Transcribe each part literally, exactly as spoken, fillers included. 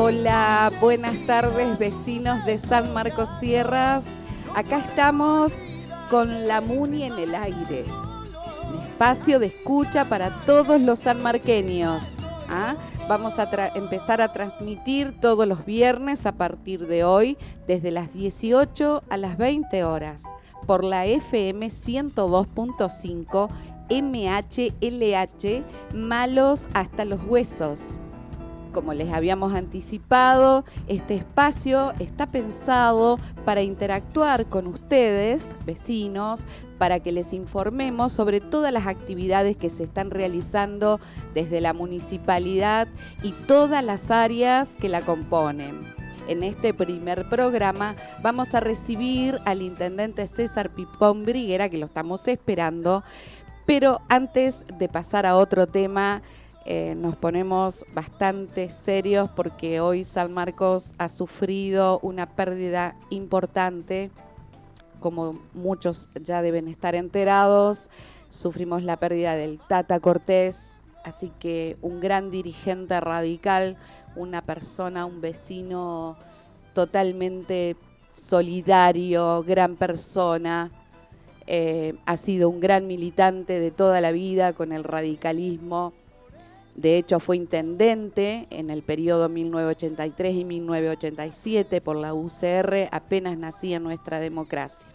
Hola, buenas tardes vecinos de San Marcos Sierras. Acá estamos con la Muni en el aire. Un espacio de escucha para todos los sanmarqueños. ¿Ah? Vamos a tra- empezar a transmitir todos los viernes a partir de hoy, desde las dieciocho a las veinte horas, por la F M ciento dos punto cinco M H L H, Malos hasta los huesos. Como les habíamos anticipado, este espacio está pensado para interactuar con ustedes, vecinos, para que les informemos sobre todas las actividades que se están realizando desde la municipalidad y todas las áreas que la componen. En este primer programa vamos a recibir al intendente César Pipón Briguera, que lo estamos esperando, pero antes de pasar a otro tema, Eh, nos ponemos bastante serios porque hoy San Marcos ha sufrido una pérdida importante. Como muchos ya deben estar enterados, sufrimos la pérdida del Tata Cortés, así que un gran dirigente radical, una persona, un vecino totalmente solidario, gran persona. Eh, ha sido un gran militante de toda la vida con el radicalismo. De hecho, fue intendente en el periodo mil novecientos ochenta y tres y mil novecientos ochenta y siete por la U C R, apenas nacía nuestra democracia.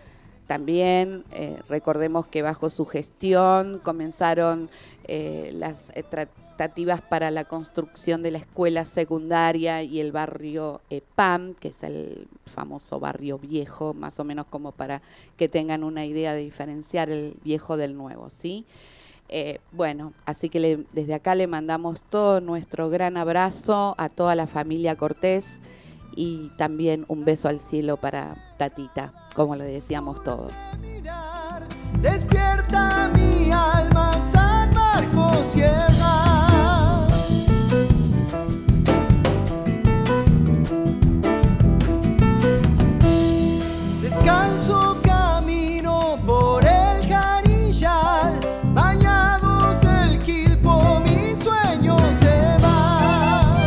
También eh, recordemos que bajo su gestión comenzaron eh, las eh, tratativas para la construcción de la escuela secundaria y el barrio E P A M, que es el famoso barrio viejo, más o menos como para que tengan una idea de diferenciar el viejo del nuevo, ¿sí? Eh, bueno, así que le, desde acá le mandamos todo nuestro gran abrazo a toda la familia Cortés y también un beso al cielo para Tatita, como lo decíamos todos. Despierta mi alma, San Marcos Sierra. Descalzo camino por el Jarillal, bañados del Quilpo, mi sueño se va.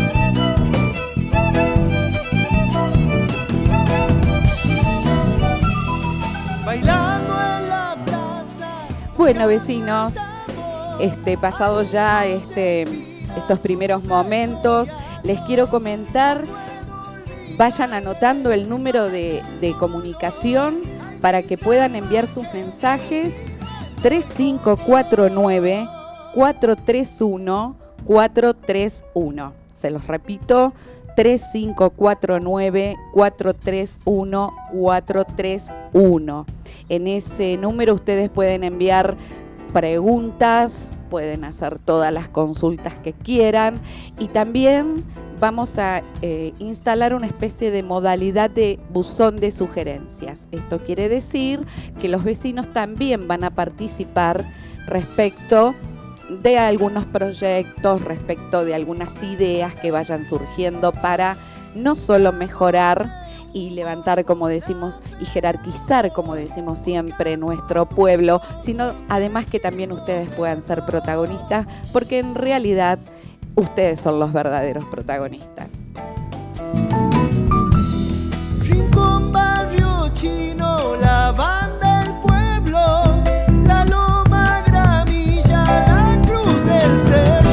Bailando en la plaza. Bueno, vecinos, este, pasado ya este, estos primeros momentos, les quiero comentar, vayan anotando el número de, de comunicación para que puedan enviar sus mensajes. Tres cinco cuatro nueve, cuatro tres uno, cuatro tres uno. Se los repito, tres cinco cuatro nueve, cuatro tres uno, cuatro tres uno. En ese número ustedes pueden enviar preguntas, pueden hacer todas las consultas que quieran y también vamos a eh, instalar una especie de modalidad de buzón de sugerencias. Esto quiere decir que los vecinos también van a participar respecto de algunos proyectos, respecto de algunas ideas que vayan surgiendo para no solo mejorar y levantar, como decimos, y jerarquizar, como decimos siempre, nuestro pueblo, sino además que también ustedes puedan ser protagonistas, porque en realidad ustedes son los verdaderos protagonistas. Rincón, barrio chino, la banda del pueblo, la loma gramilla, la cruz del cerro.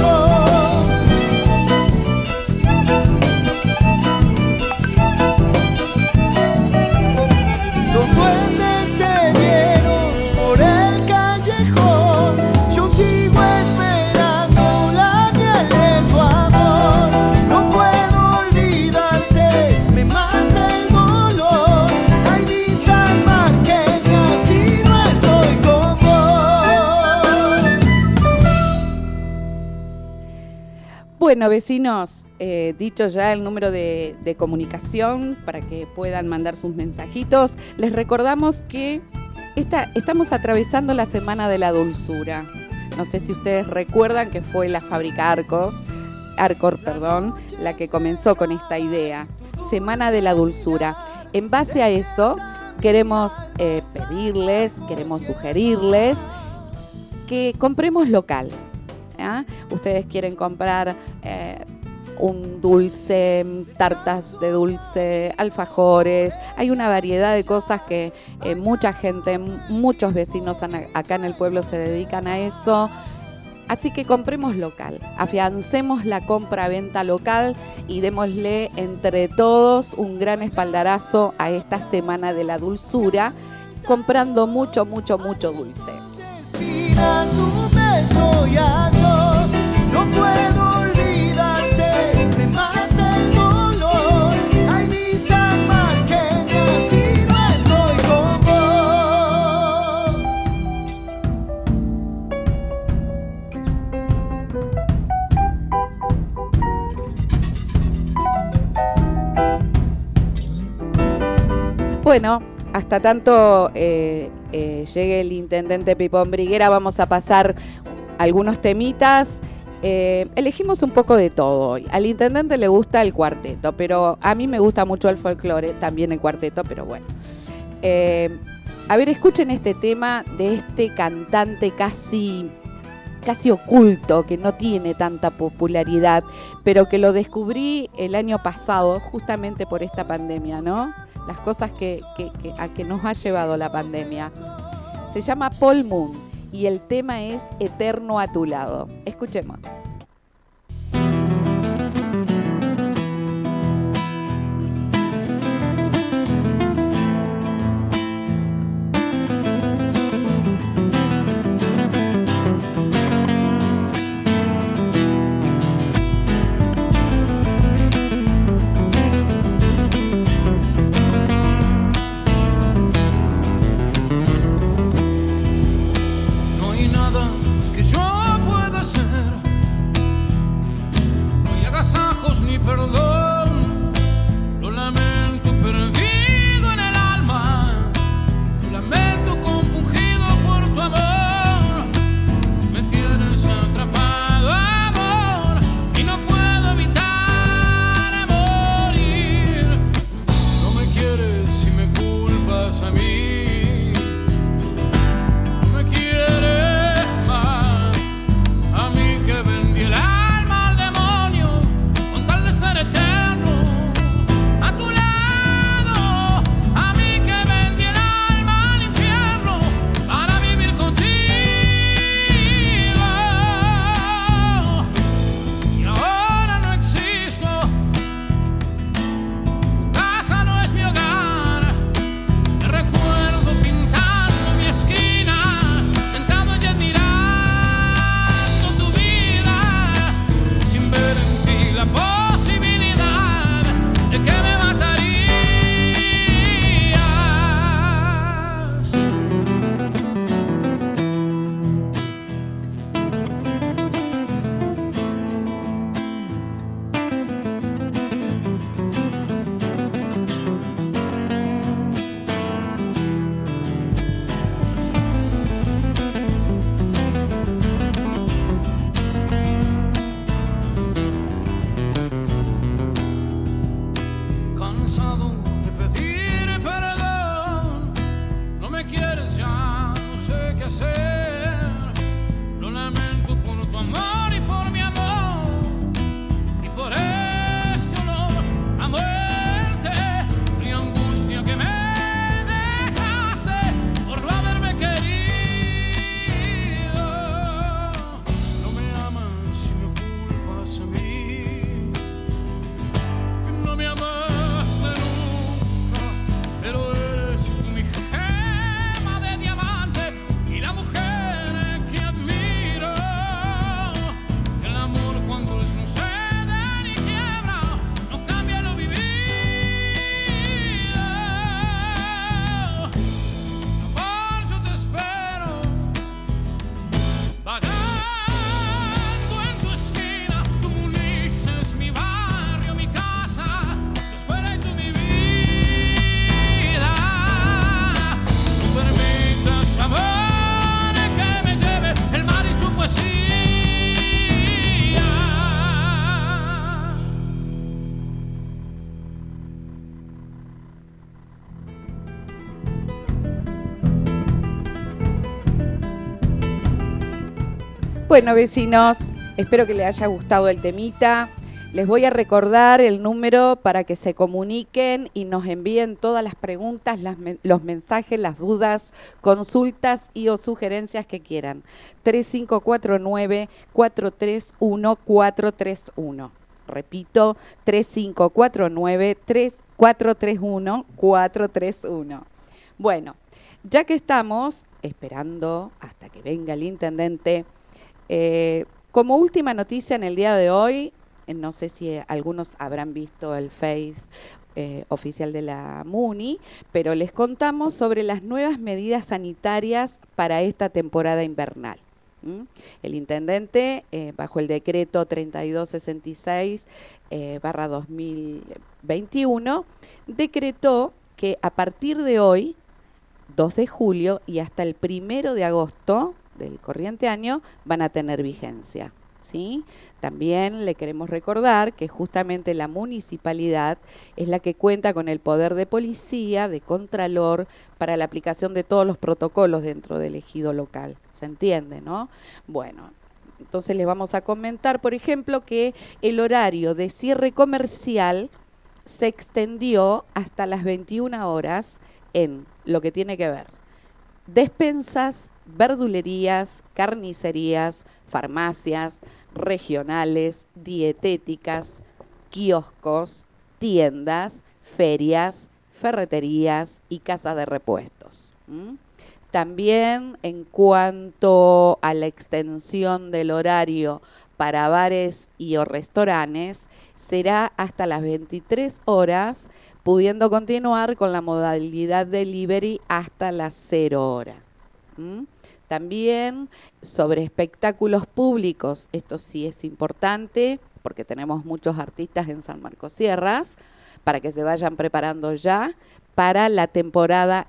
Los duendes te vieron por el callejón, yo sigo esperando la miel de tu amor. No puedo olvidarte, me mata el dolor. Ay, mi sanmarqueña, si no estoy con vos. Bueno, vecinos, eh, dicho ya el número de, de comunicación para que puedan mandar sus mensajitos, les recordamos que esta, estamos atravesando la Semana de la Dulzura. No sé si ustedes recuerdan que fue la fábrica Arcos, Arcor, perdón, la que comenzó con esta idea, Semana de la Dulzura. En base a eso, queremos eh, pedirles, queremos sugerirles que compremos local. ¿Ah? Ustedes quieren comprar eh, un dulce, tartas de dulce, alfajores. Hay una variedad de cosas que eh, mucha gente, muchos vecinos an- acá en el pueblo se dedican a eso. Así que compremos local, afiancemos la compra-venta local y démosle entre todos un gran espaldarazo a esta semana de la dulzura, comprando mucho, mucho, mucho dulce. Respiras un beso y adiós, no puedo olvidarte, me mata el dolor. Ay, mi San Marqueña, si no estoy con vos. Bueno, hasta tanto eh, eh, llegue el intendente Pipón Briguera, vamos a pasar algunos temitas. Eh, elegimos un poco de todo hoy. Al intendente le gusta el cuarteto, pero a mí me gusta mucho el folclore, también el cuarteto, pero bueno. Eh, a ver, escuchen este tema de este cantante casi, casi oculto, que no tiene tanta popularidad, pero que lo descubrí el año pasado, justamente por esta pandemia, ¿no? Las cosas que, que, que, a que nos ha llevado la pandemia. Se llama Paul Moon y el tema es Eterno a tu lado. Escuchemos. Bueno, vecinos, espero que les haya gustado el temita. Les voy a recordar el número para que se comuniquen y nos envíen todas las preguntas, las, los mensajes, las dudas, consultas y o sugerencias que quieran. tres cinco cuatro nueve, cuatro tres uno, cuatro tres uno. Repito, tres cinco cuatro nueve, cuatro tres uno, cuatro tres uno. Bueno, ya que estamos esperando hasta que venga el intendente, eh, como última noticia en el día de hoy, no sé si algunos habrán visto el Face eh, oficial de la MUNI, pero les contamos sobre las nuevas medidas sanitarias para esta temporada invernal. ¿Mm? El intendente, eh, bajo el decreto treinta y dos sesenta y seis eh, barra dos mil veintiuno, decretó que a partir de hoy, dos de julio y hasta el primero de agosto del corriente año, van a tener vigencia. ¿Sí? También le queremos recordar que justamente la municipalidad es la que cuenta con el poder de policía, de contralor, para la aplicación de todos los protocolos dentro del ejido local. ¿Se entiende, no? Bueno, entonces les vamos a comentar, por ejemplo, que el horario de cierre comercial se extendió hasta las veintiuna horas en lo que tiene que ver despensas, verdulerías, carnicerías, farmacias, regionales, dietéticas, kioscos, tiendas, ferias, ferreterías y casas de repuestos. ¿Mm? También en cuanto a la extensión del horario para bares y o restaurantes, será hasta las veintitrés horas, pudiendo continuar con la modalidad delivery hasta las cero horas. ¿Mm? También sobre espectáculos públicos, esto sí es importante porque tenemos muchos artistas en San Marcos Sierras, para que se vayan preparando ya para la temporada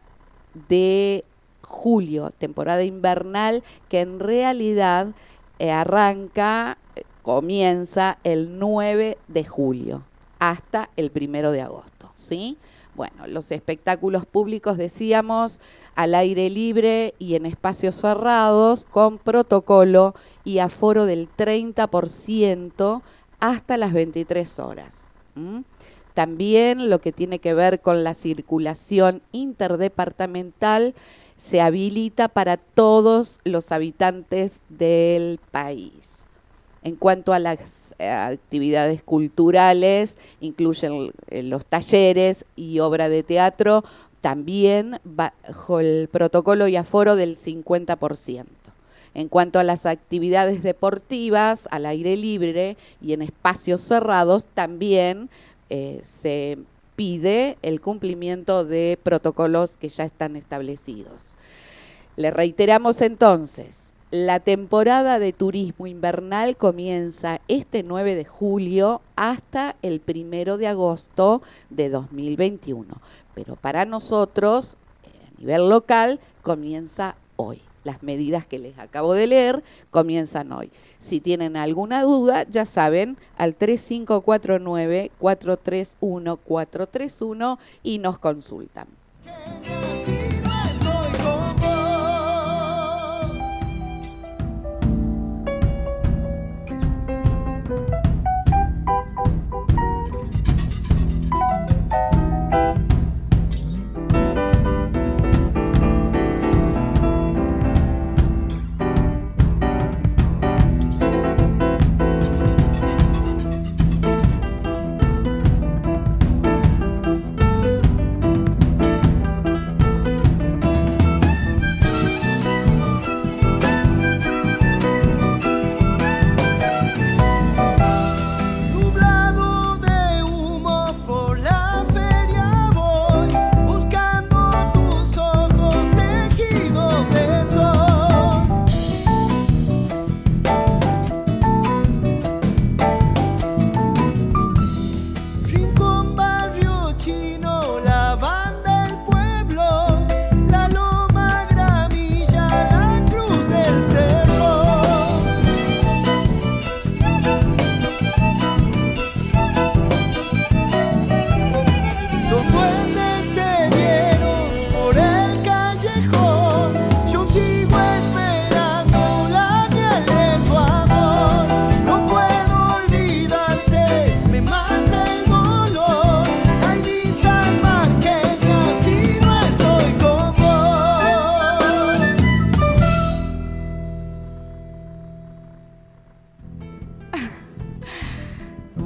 de julio, temporada invernal que en realidad eh, arranca, eh, comienza el nueve de julio hasta el primero de agosto, ¿sí? Bueno, los espectáculos públicos, decíamos, al aire libre y en espacios cerrados, con protocolo y aforo del treinta por ciento hasta las veintitrés horas. ¿Mm? También lo que tiene que ver con la circulación interdepartamental se habilita para todos los habitantes del país. En cuanto a las eh, actividades culturales, incluyen eh, los talleres y obra de teatro, también bajo el protocolo y aforo del cincuenta por ciento. En cuanto a las actividades deportivas, al aire libre y en espacios cerrados, también eh, se pide el cumplimiento de protocolos que ya están establecidos. Le reiteramos entonces, la temporada de turismo invernal comienza este nueve de julio hasta el primero de agosto de dos mil veintiuno. Pero para nosotros, a nivel local, comienza hoy. Las medidas que les acabo de leer comienzan hoy. Si tienen alguna duda, ya saben, al tres cinco cuatro nueve, cuatro tres uno, cuatro tres uno y nos consultan.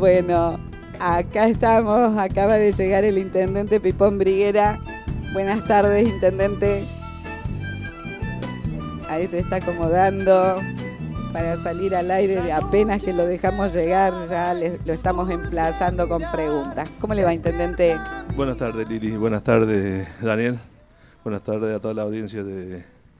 Bueno, acá estamos, acaba de llegar el intendente Pipón Briguera. Buenas tardes, intendente. Ahí se está acomodando para salir al aire. Apenas que lo dejamos llegar, ya le, lo estamos emplazando con preguntas. ¿Cómo le va, intendente? Buenas tardes, Lili. Buenas tardes, Daniel. Buenas tardes a toda la audiencia de,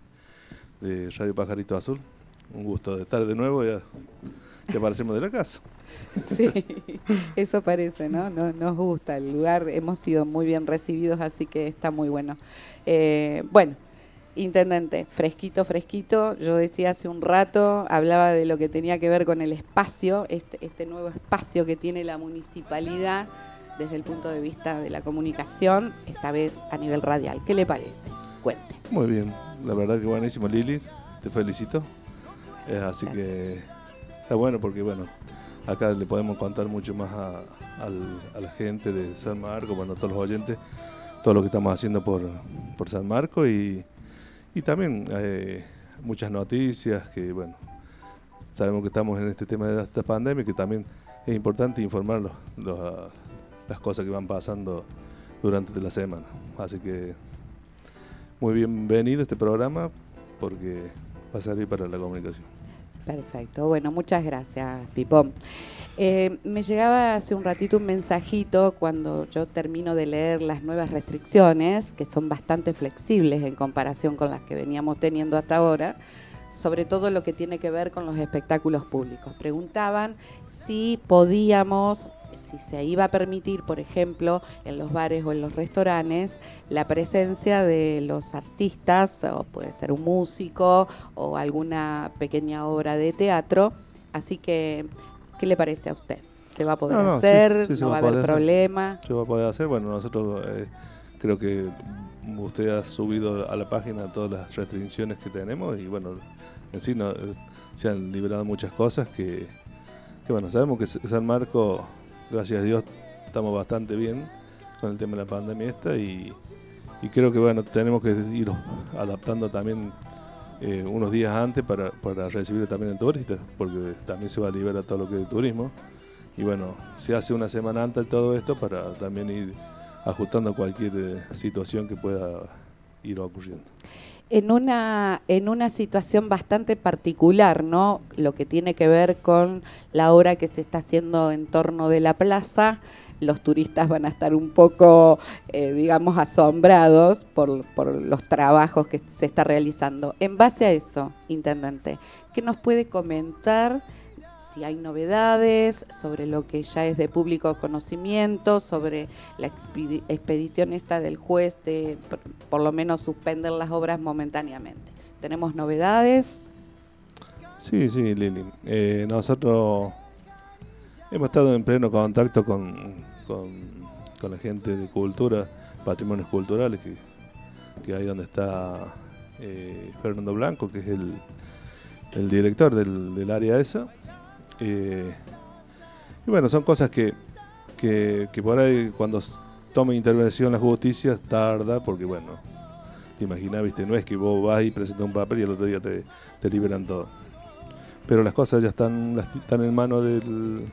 de Radio Pajarito Azul. Un gusto de estar de nuevo. Ya, ya aparecemos de la casa. Sí, eso parece, ¿no? Nos, nos gusta el lugar. Hemos sido muy bien recibidos, así que está muy bueno. Eh, bueno. Intendente, fresquito, fresquito. Yo decía hace un rato, hablaba de lo que tenía que ver con el espacio, este, este nuevo espacio que tiene la municipalidad desde el punto de vista de la comunicación, esta vez a nivel radial. ¿Qué le parece? Cuente. Muy bien, la verdad que buenísimo, Lili. Te felicito. Eh, así Gracias. que está bueno porque, bueno, acá le podemos contar mucho más a, al, a la gente de San Marcos, bueno, a todos los oyentes, todo lo que estamos haciendo por, por San Marcos y Y también eh, muchas noticias que, bueno, sabemos que estamos en este tema de esta pandemia, que también es importante informar los, los, uh, las cosas que van pasando durante la semana. Así que muy bienvenido este programa porque va a servir para la comunicación. Perfecto, bueno, muchas gracias, Pipón. Eh, me llegaba hace un ratito un mensajito cuando yo termino de leer las nuevas restricciones, que son bastante flexibles en comparación con las que veníamos teniendo hasta ahora, sobre todo lo que tiene que ver con los espectáculos públicos. Preguntaban si podíamos, si se iba a permitir, por ejemplo, en los bares o en los restaurantes, la presencia de los artistas, o puede ser un músico o alguna pequeña obra de teatro, así que ¿qué le parece a usted? ¿Se va a poder no, no, hacer? Sí, sí, ¿No va a va haber poder, problema? Se va a poder hacer. Bueno, nosotros eh, creo que usted ha subido a la página todas las restricciones que tenemos y bueno, en sí no, eh, se han liberado muchas cosas que, que bueno, sabemos que San Marcos, gracias a Dios, estamos bastante bien con el tema de la pandemia esta y, y creo que bueno, tenemos que ir adaptando también Eh, unos días antes para, para recibir también el turista, porque también se va a liberar todo lo que es el turismo y bueno, se hace una semana antes todo esto para también ir ajustando cualquier eh, situación que pueda ir ocurriendo. En una, en una situación bastante particular, ¿no? Lo que tiene que ver con la obra que se está haciendo en torno de la plaza, los turistas van a estar un poco, eh, digamos, asombrados por, por los trabajos que se está realizando. En base a eso, intendente, ¿qué nos puede comentar si hay novedades sobre lo que ya es de público conocimiento, sobre la expedi- expedición esta del juez de por, por lo menos suspender las obras momentáneamente? ¿Tenemos novedades? Sí, sí, Lili. Eh, nosotros hemos estado en pleno contacto con, con, con la gente de cultura, patrimonios culturales, que, que ahí donde está eh, Fernando Blanco, que es el, el director del, del área esa. Eh, y bueno, son cosas que, que, que por ahí cuando toma intervención la justicia tarda, porque bueno, te imaginas, viste, no es que vos vas y presentas un papel y el otro día te, te liberan todo. Pero las cosas ya están, están en manos del,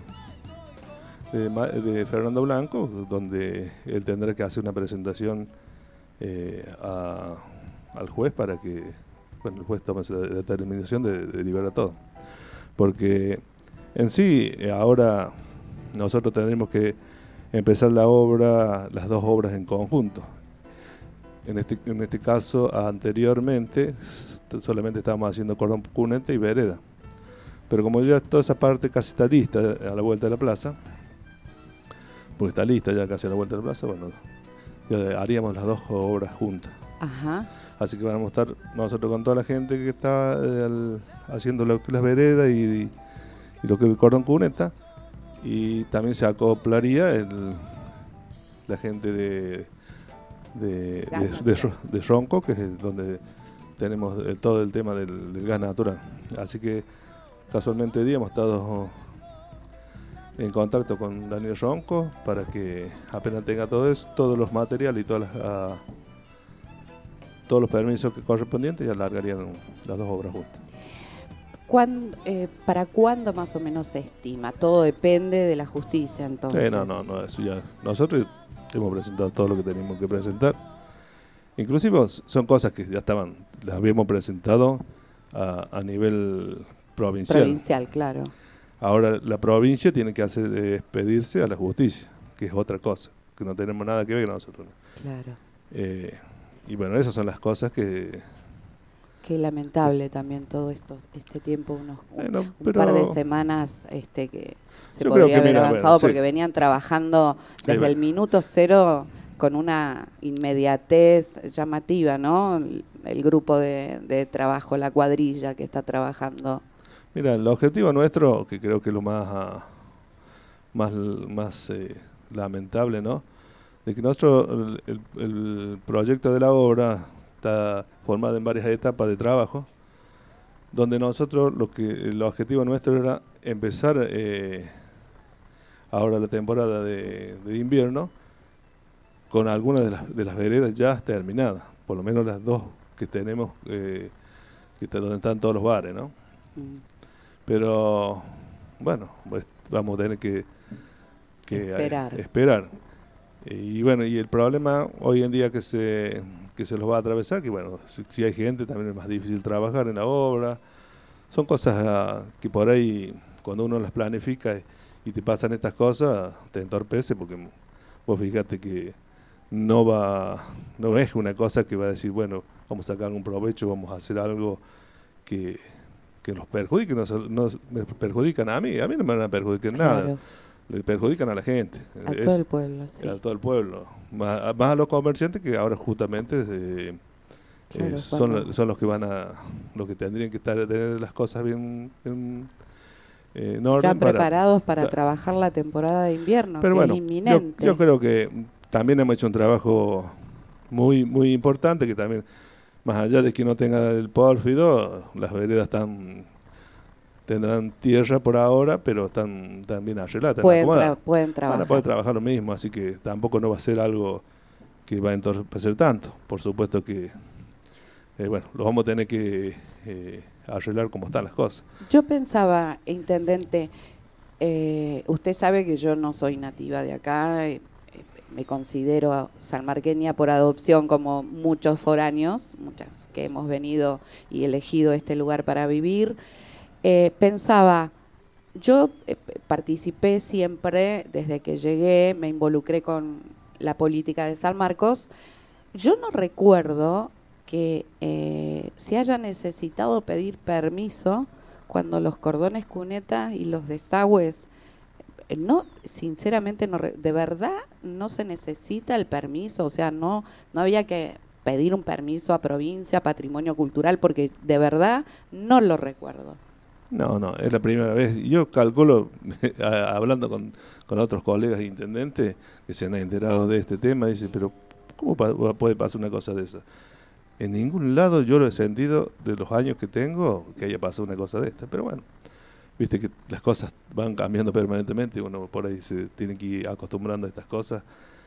de, de Fernando Blanco, donde él tendrá que hacer una presentación eh, a, al juez para que bueno, el juez tome la determinación de, de liberar todo. Porque en sí, ahora nosotros tendremos que empezar la obra, las dos obras en conjunto. En este, en este caso, anteriormente, solamente estábamos haciendo cordón cuneta y vereda. Pero como ya toda esa parte casi está lista a la vuelta de la plaza, porque está lista ya casi a la vuelta de la plaza, bueno, ya haríamos las dos obras juntas. Ajá. Así que vamos a estar nosotros con toda la gente que está eh, al, haciendo lo que las veredas y, y lo que es el cordón cuneta, y también se acoplaría el, la gente de, de, de, de, de Ronco, que es donde tenemos el, todo el tema del, del gas natural. Así que casualmente hoy día hemos estado en contacto con Daniel Ronco para que apenas tenga todo eso, todos los materiales y todas las, uh, todos los permisos que correspondientes, ya largarían las dos obras juntas. ¿cuán, eh, ¿para cuándo más o menos se estima? Todo depende de la justicia, entonces. Sí, no, no, no, eso ya. Nosotros hemos presentado todo lo que teníamos que presentar. Inclusive son cosas que ya estaban, las habíamos presentado a, a nivel provincial. Provincial, claro. Ahora la provincia tiene que hacer eh, expedirse a la justicia, que es otra cosa, que no tenemos nada que ver nosotros. Claro. Eh, y bueno, esas son las cosas que... Qué lamentable también todo esto, este tiempo, unos Bueno, un pero par de semanas este que se yo podría creo que, haber mira, avanzado bueno, sí. porque venían trabajando desde bueno. el minuto cero con una inmediatez llamativa, ¿no? El, el grupo de, de trabajo, la cuadrilla que está trabajando. Mira, el objetivo nuestro, que creo que es lo más, ah, más, más eh, lamentable, ¿no? De que nuestro, el, el proyecto de la obra está formado en varias etapas de trabajo, donde nosotros, lo que el objetivo nuestro era empezar eh, ahora la temporada de, de invierno con algunas de las, de las veredas ya terminadas, por lo menos las dos que tenemos, eh, que está, donde están todos los bares, ¿no? Mm. Pero, bueno, pues vamos a tener que, que esperar. A, esperar. Y bueno, y el problema hoy en día que se, que se los va a atravesar, que bueno, si, si hay gente también es más difícil trabajar en la obra. Son cosas uh, que por ahí, cuando uno las planifica y, y te pasan estas cosas, te entorpece, porque vos fíjate que no va, no es una cosa que va a decir, bueno, vamos a sacar un provecho, vamos a hacer algo que, que nos perjudique, nos, nos me perjudican a mí, a mí no me van a perjudicar Claro. nada, le perjudican a la gente. A es, todo el pueblo, sí. A todo el pueblo, más, más a los comerciantes que ahora justamente eh, claro, eh, son, cuando... son los que van a, los que tendrían que estar tener las cosas bien, bien eh, en orden. Ya preparados para, para trabajar la temporada de invierno, pero que bueno, es inminente. Yo, yo creo que también hemos hecho un trabajo muy, muy importante, que también, más allá de que no tenga el pórfido, las veredas están, tendrán tierra por ahora, pero están, están bien arregladas, pueden, tra pueden trabajar. Van a poder trabajar lo mismo, así que tampoco no va a ser algo que va a entorpecer tanto. Por supuesto que, eh, bueno, lo vamos a tener que eh, arreglar como están las cosas. Yo pensaba, intendente, eh, usted sabe que yo no soy nativa de acá, eh, me considero sanmarqueña por adopción, como muchos foráneos, muchos que hemos venido y elegido este lugar para vivir. Eh, pensaba, yo eh, participé siempre, desde que llegué, me involucré con la política de San Marcos. Yo no recuerdo que eh, se haya necesitado pedir permiso cuando los cordones cunetas y los desagües, eh, no, sinceramente, no, de verdad no se necesita el permiso, o sea, no, no había que pedir un permiso a provincia, patrimonio cultural, porque de verdad no lo recuerdo. No, no, es la primera vez. Yo calculo, hablando con, con otros colegas intendentes que se han enterado de este tema, dice, pero ¿cómo pa puede pasar una cosa de esa? En ningún lado yo lo he sentido de los años que tengo que haya pasado una cosa de esta, pero bueno, viste que las cosas van cambiando permanentemente y uno por ahí se tiene que ir acostumbrando a estas cosas,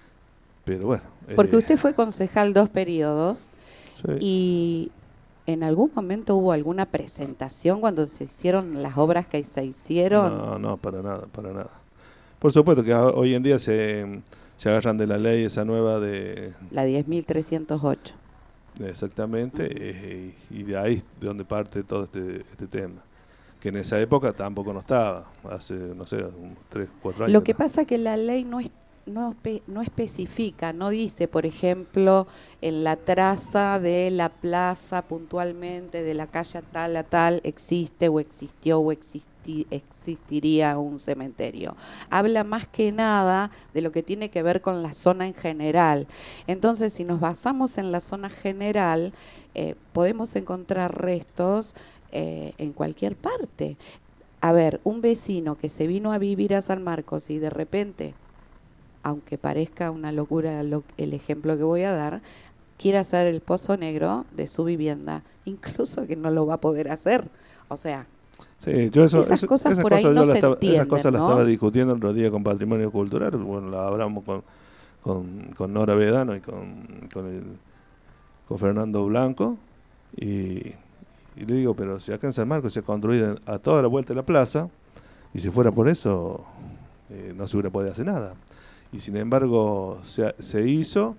pero bueno. Porque eh, usted fue concejal dos periodos, sí. Y ¿en algún momento hubo alguna presentación cuando se hicieron las obras que se hicieron? No, no, para nada, para nada. Por supuesto que hoy en día se, se agarran de la ley esa nueva de... La diez mil trescientos ocho. Exactamente, eh, y de ahí es de donde parte todo este, este tema. Que en esa época tampoco no estaba, hace, no sé, unos tres, cuatro años. Lo que pasa es que la ley no es No, no especifica, no dice, por ejemplo, en la traza de la plaza puntualmente, de la calle tal a tal, existe o existió o existi, existiría un cementerio. Habla más que nada de lo que tiene que ver con la zona en general. Entonces, si nos basamos en la zona general, eh, podemos encontrar restos eh, en cualquier parte. A ver, un vecino que se vino a vivir a San Marcos y de repente, aunque parezca una locura lo, el ejemplo que voy a dar, quiere hacer el pozo negro de su vivienda, incluso que no lo va a poder hacer. O sea, sí, yo eso, esas eso, cosas esas por cosas ahí no yo se estaba, entienden, esas cosas ¿no? las estaba discutiendo el otro día con Patrimonio Cultural, bueno, la hablamos con, con, con Nora Vedano y con, con, el, con Fernando Blanco, y, y le digo, pero si acá en San Marcos se ha construido a toda la vuelta de la plaza, y si fuera por eso, eh, no se hubiera podido hacer nada. Y sin embargo, se, se hizo.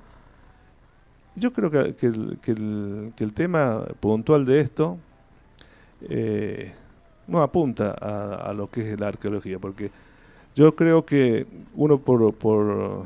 Yo creo que, que, el, que, el, que el tema puntual de esto eh, no apunta a, a lo que es la arqueología, porque yo creo que uno por... por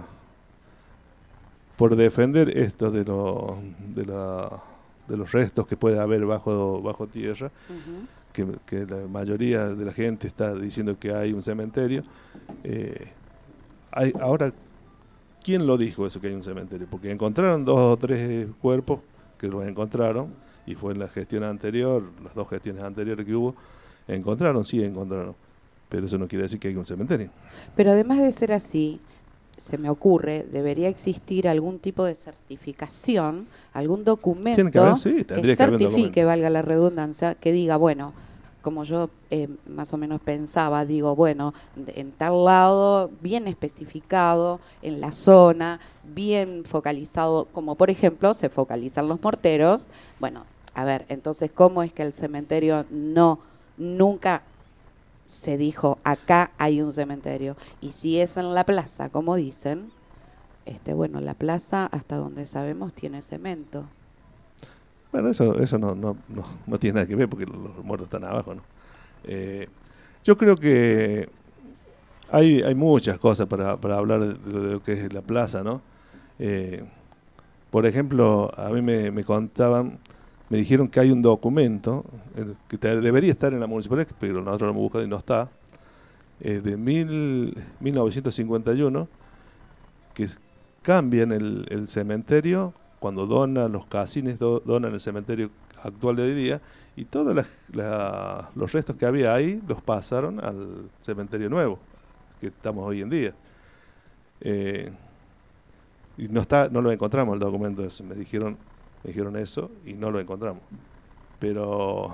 por defender esto de, lo, de, la, de los restos que puede haber bajo, bajo tierra, uh-huh. que, que la mayoría de la gente está diciendo que hay un cementerio. Eh, hay, ahora, ¿quién lo dijo eso que hay un cementerio? Porque encontraron dos o tres cuerpos que los encontraron, y fue en la gestión anterior, las dos gestiones anteriores que hubo, encontraron, sí encontraron, pero eso no quiere decir que hay un cementerio. Pero además de ser así, se me ocurre, debería existir algún tipo de certificación, algún documento que, haber, sí, que certifique, que valga la redundancia, que diga, bueno, como yo eh, más o menos pensaba, digo, bueno, en tal lado, bien especificado, en la zona, bien focalizado, como por ejemplo se focalizan los morteros. Bueno, a ver, entonces, ¿cómo es que el cementerio no, nunca... se dijo, acá hay un cementerio? Y si es en la plaza, como dicen, este bueno, la plaza, hasta donde sabemos, tiene cemento. Bueno, eso eso no no, no, no tiene nada que ver, porque los muertos están abajo, ¿no? Eh, yo creo que hay hay muchas cosas para, para hablar de, de lo que es la plaza, ¿no? Eh, por ejemplo, a mí me, me contaban... Me dijeron que hay un documento eh, que te, debería estar en la municipalidad, pero nosotros lo hemos buscado y no está, eh, de mil, mil novecientos cincuenta y uno, que cambian el, el cementerio cuando donan los casines, do, donan el cementerio actual de hoy día, y todos la, la, los restos que había ahí los pasaron al cementerio nuevo, que estamos hoy en día. Eh, y no está, no lo encontramos el documento ese, me dijeron... Me dijeron eso y no lo encontramos. Pero...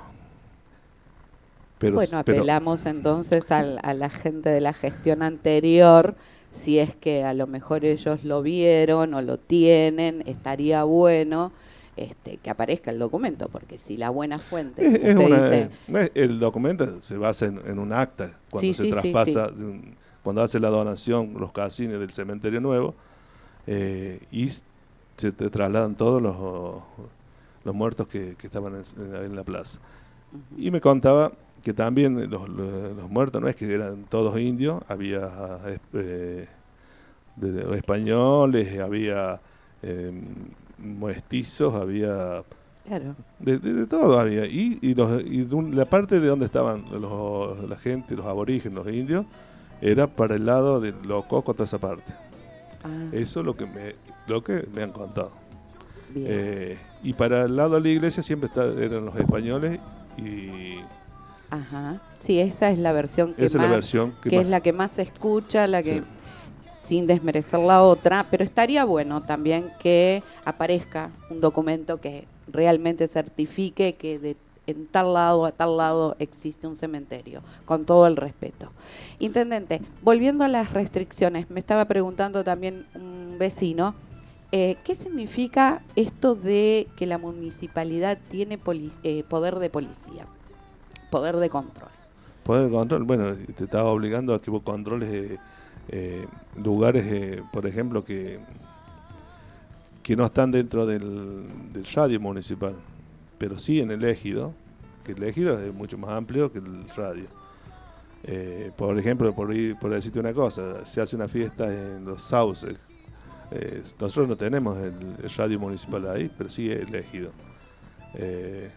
pero bueno, pero, apelamos entonces al, a la gente de la gestión anterior, si es que a lo mejor ellos lo vieron o lo tienen, estaría bueno este, que aparezca el documento, porque si la buena fuente... Es, es usted una, dice, eh, el documento se basa en, en un acta, cuando sí, se sí, traspasa, sí, sí. De un, cuando hace la donación los casines del cementerio nuevo, eh, y se te trasladan todos los, los muertos que, que estaban en, en la plaza. Uh-huh. Y me contaba que también los, los, los muertos no es que eran todos indios, había eh, de, de españoles, había eh, mestizos, había claro. de, de, de todo había. Y, y, los, y de un, la parte de donde estaban los, la gente, los aborígenes, los indios, era para el lado de Lococo, toda esa parte. Ah. Eso es lo que me... lo que me han contado. Eh, y para el lado de la iglesia siempre está, eran los españoles y... Ajá. Sí, esa es la versión que esa más... es la versión que, que más, es la que más se escucha, la que... Sí. Sin desmerecer la otra, pero estaría bueno también que aparezca un documento que realmente certifique que de, en tal lado a tal lado existe un cementerio, con todo el respeto. Intendente, volviendo a las restricciones, me estaba preguntando también un vecino, eh, ¿qué significa esto de que la municipalidad tiene poli- eh, poder de policía, poder de control? Poder de control, bueno, te estaba obligando a que vos controles eh, eh, lugares, eh, por ejemplo, que, que no están dentro del, del radio municipal, pero sí en el ejido, que el ejido es mucho más amplio que el radio. Eh, por ejemplo, por, ir, por decirte una cosa, se hace una fiesta en los sauces. Eh, nosotros no tenemos el, el radio municipal ahí, pero sí el ejido. Eh,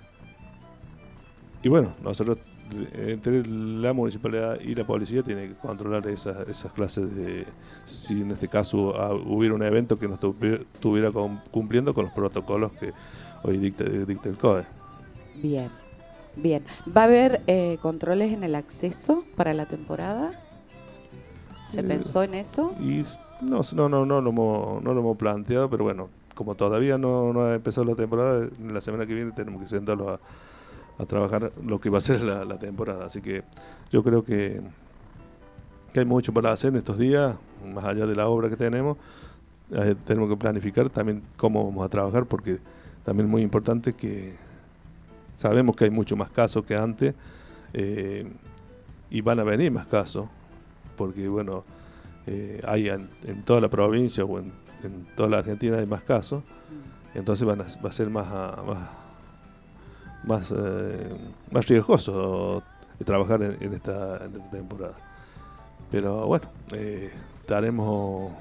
y bueno, nosotros, entre la municipalidad y la policía, tiene que controlar esas, esas clases de... Si en este caso uh, hubiera un evento que no estuviera cumpliendo con los protocolos que hoy dicta, dicta el C O E. Bien. Bien, ¿va a haber eh, controles en el acceso para la temporada? ¿Se eh, pensó en eso? Y no, no, no, no, lo hemos, no lo hemos planteado, pero bueno, como todavía no, no ha empezado la temporada, la semana que viene tenemos que sentarlos a, a trabajar lo que va a ser la, la temporada. Así que yo creo que, que hay mucho para hacer en estos días, más allá de la obra que tenemos. Eh, tenemos que planificar también cómo vamos a trabajar, porque también es muy importante que sabemos que hay mucho más casos que antes, eh, y van a venir más casos, porque bueno, eh, hay en, en toda la provincia o en, en toda la Argentina hay más casos, entonces van a, va a ser más, más, más, eh, más riesgoso trabajar en, en, esta, en esta temporada. Pero bueno, eh, estaremos...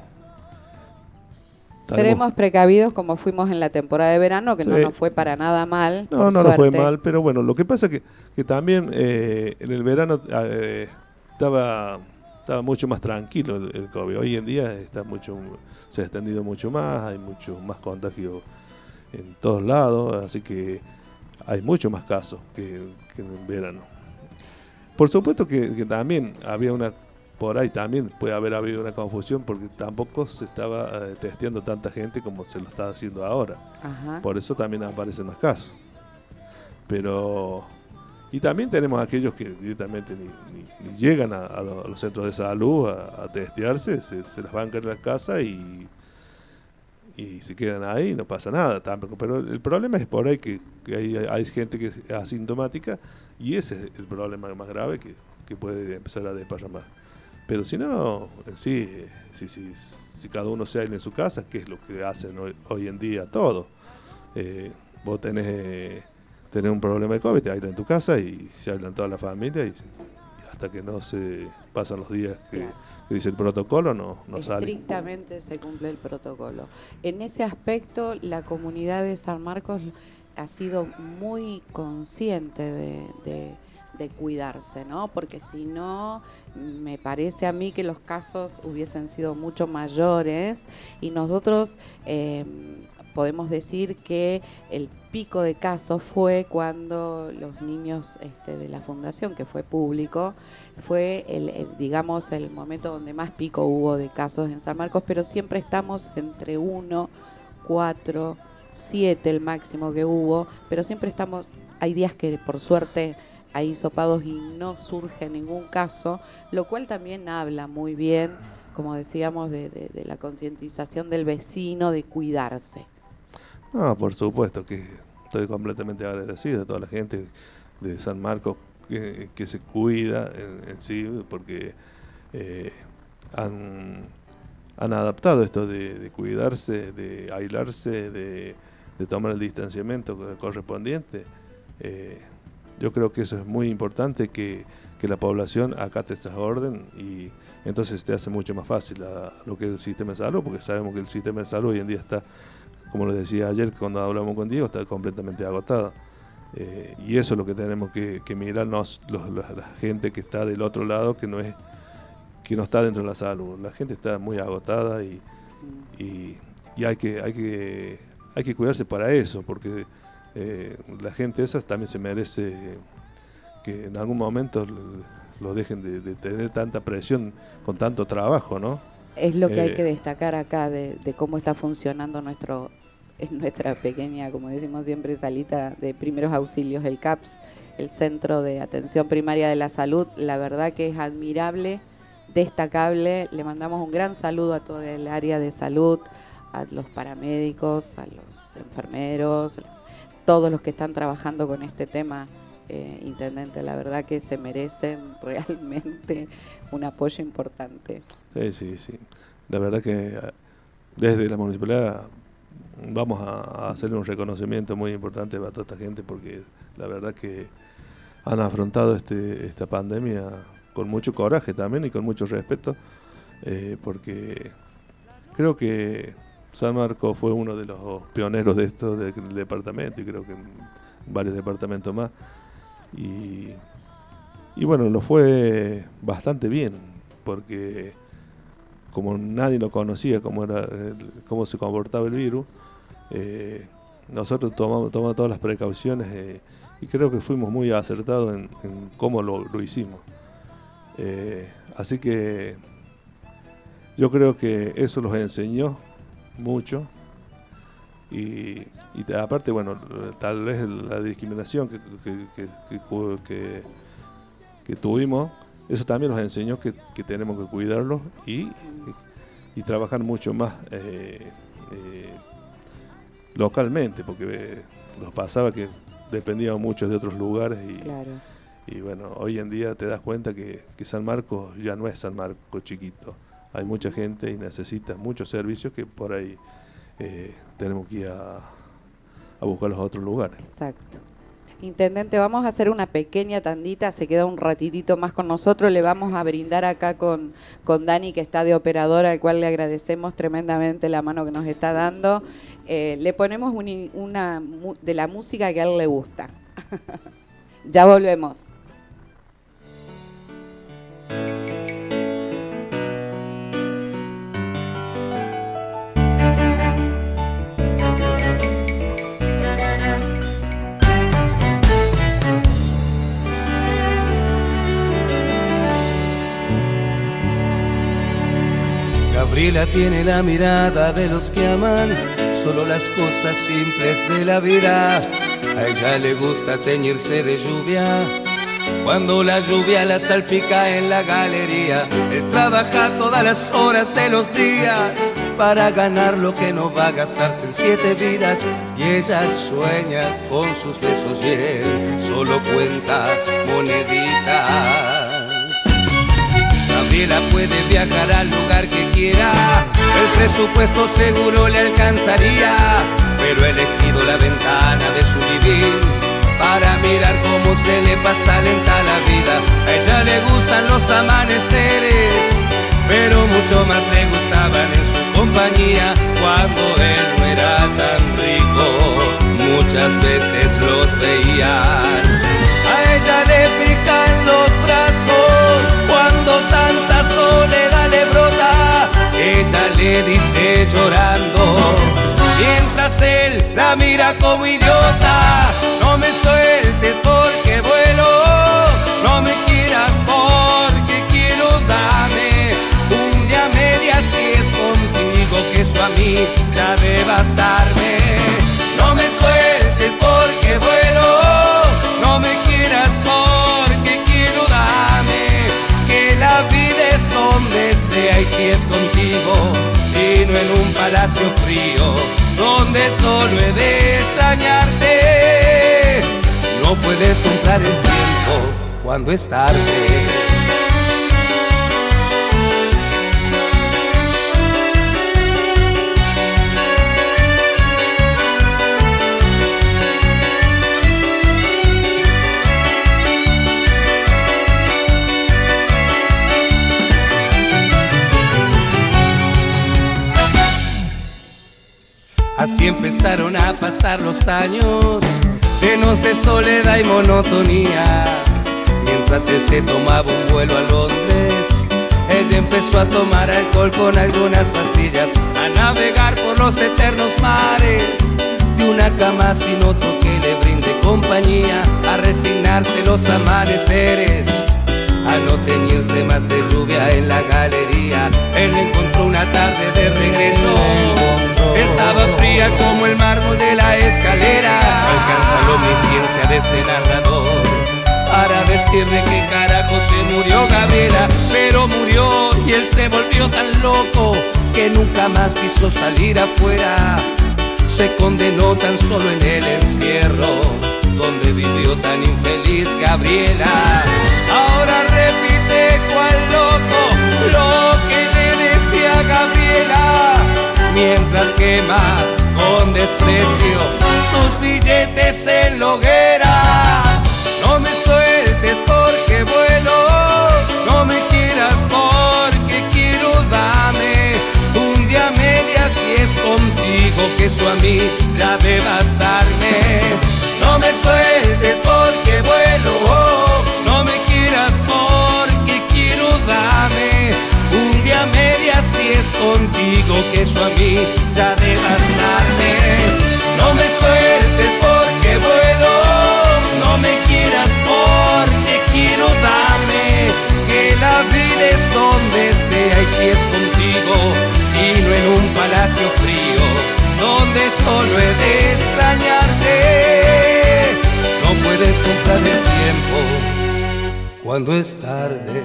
Seremos precavidos como fuimos en la temporada de verano, que sí. No nos fue para nada mal. No, no nos fue mal, pero bueno, lo que pasa es que, que también eh, en el verano eh, estaba, estaba mucho más tranquilo el, el COVID. Hoy en día está mucho, se ha extendido mucho más, hay mucho más contagios en todos lados, así que hay mucho más casos que, que en el verano. Por supuesto que, que también había una... Por ahí también puede haber habido una confusión porque tampoco se estaba eh, testeando tanta gente como se lo está haciendo ahora. Ajá. Por eso también aparecen más casos. Pero... Y también tenemos aquellos que directamente ni, ni, ni llegan a, a, los, a los centros de salud a, a testearse, se, se las bancan en la casa y, y se quedan ahí, no pasa nada tampoco. Pero el problema es por ahí que, que hay, hay gente que es asintomática y ese es el problema más grave que, que puede empezar a desparramar. Pero si no, sí, sí, sí, si cada uno se aísla en su casa, que es lo que hacen hoy, hoy en día todos. Eh, vos tenés, eh, tenés un problema de COVID, te aíslas en tu casa y se aíslan toda la familia y, y hasta que no se pasan los días que, claro. que dice el protocolo, no, no sale. Estrictamente se cumple el protocolo. En ese aspecto, la comunidad de San Marcos ha sido muy consciente de... de de cuidarse, ¿no? Porque si no, me parece a mí que los casos hubiesen sido mucho mayores y nosotros eh, podemos decir que el pico de casos fue cuando los niños este, de la fundación, que fue público, fue el, el digamos el momento donde más pico hubo de casos en San Marcos, pero siempre estamos entre uno, cuatro, siete el máximo que hubo, pero siempre estamos, hay días que por suerte hay hisopados y no surge ningún caso, lo cual también habla muy bien, como decíamos, de, de, de la concientización del vecino, de cuidarse. No, por supuesto que estoy completamente agradecido a toda la gente de San Marcos que, que se cuida en, en sí, porque eh, han, han adaptado esto de, de cuidarse, de aislarse, de, de tomar el distanciamiento correspondiente. Eh, Yo creo que eso es muy importante, que, que la población acate estas órdenes y entonces te hace mucho más fácil a, a lo que es el sistema de salud, porque sabemos que el sistema de salud hoy en día está, como lo decía ayer cuando hablamos con Diego, está completamente agotado. Eh, y eso es lo que tenemos que, que mirarnos, los, la, la gente que está del otro lado, que no es que no está dentro de la salud. La gente está muy agotada y, y, y hay que hay que hay que cuidarse para eso, porque Eh, la gente esa también se merece que en algún momento lo dejen de, de tener tanta presión con tanto trabajo, ¿no? Es lo que eh, hay que destacar acá de, de cómo está funcionando nuestro nuestra pequeña, como decimos siempre, salita de primeros auxilios, el C A P S, el Centro de Atención Primaria de la Salud. La verdad que es admirable, destacable. Le mandamos un gran saludo a todo el área de salud, a los paramédicos, a los enfermeros, todos los que están trabajando con este tema, eh, intendente, la verdad que se merecen realmente un apoyo importante. Sí, sí, sí. La verdad que desde la municipalidad vamos a hacerle un reconocimiento muy importante a toda esta gente, porque la verdad que han afrontado este, esta pandemia con mucho coraje también y con mucho respeto, eh, porque creo que San Marcos fue uno de los pioneros de esto del departamento y creo que en varios departamentos más y, y bueno, lo fue bastante bien porque como nadie lo conocía cómo era el, cómo se comportaba el virus, eh, nosotros tomamos, tomamos todas las precauciones eh, y creo que fuimos muy acertados en, en cómo lo, lo hicimos, eh, así que yo creo que eso los enseñó mucho y, y aparte, bueno, tal vez la discriminación que, que, que, que, que, que tuvimos, eso también nos enseñó que, que tenemos que cuidarlos y, y, y trabajar mucho más eh, eh, localmente, porque eh, nos pasaba que dependíamos mucho de otros lugares y, Claro. y bueno, hoy en día te das cuenta que, que San Marcos ya no es San Marcos chiquito. Hay mucha gente y necesita muchos servicios que por ahí eh, tenemos que ir a, a buscar los otros lugares. Exacto. Intendente, vamos a hacer una pequeña tandita, se queda un ratitito más con nosotros, le vamos a brindar acá con, con Dani, que está de operadora, al cual le agradecemos tremendamente la mano que nos está dando. Eh, le ponemos un, una de la música que a él le gusta. Ya volvemos. Gabriela tiene la mirada de los que aman solo las cosas simples de la vida. A ella le gusta teñirse de lluvia cuando la lluvia la salpica en la galería. Él trabaja todas las horas de los días para ganar lo que no va a gastarse en siete vidas. Y ella sueña con sus besos y él solo cuenta moneditas. Gabriela puede viajar al lugar que quiera, el presupuesto seguro le alcanzaría, pero he elegido la ventana de su vivir para mirar cómo se le pasa lenta la vida. A ella le gustan los amaneceres, pero mucho más le gustaban en su compañía cuando él no era tan rico. Muchas veces los veían. A ella le pican los brazos cuando tanta soledad le brota. Ella le dice llorando, mientras él la mira como idiota: no me sueltes porque vuelo, no me quieras porque quiero, dame un día a media si es contigo, que eso a mí ya debe bastarme. No me sueltes porque vuelo, no me quieras porque quiero, dame que la vida es donde sea y si es contigo y no en un palacio frío donde solo he de extrañarte. No puedes comprar el tiempo cuando es tarde. Así empezaron a pasar los años, llenos de soledad y monotonía. Mientras él se tomaba un vuelo a Londres, ella empezó a tomar alcohol con algunas pastillas, a navegar por los eternos mares de una cama sin otro que le brinde compañía, a resignarse los amaneceres, a no teñirse más de lluvia en la galería. Él encontró una tarde de regreso, estaba fría como el mármol de la escalera. Alcanza la omnisciencia de este narrador para decirle que carajo se murió Gabriela, pero murió y él se volvió tan loco que nunca más quiso salir afuera. Se condenó tan solo en el encierro donde vivió tan infeliz Gabriela. Ahora repite cual loco lo que le decía Gabriela, mientras quema con desprecio sus billetes en la hoguera. No me sueltes porque vuelo, no me quieras porque quiero, dame un día a media si es contigo, que eso a mí ya debe bastarme. No me sueltes porque vuelo, no me quieras porque quiero, dame un día a media si es contigo, que eso a mí ya debe bastarme. No me sueltes porque vuelo, no me quieras porque quiero, dame que la vida es donde sea y si es contigo y no en un palacio frío donde solo he de extrañarte. No puedes comprar el tiempo cuando es tarde.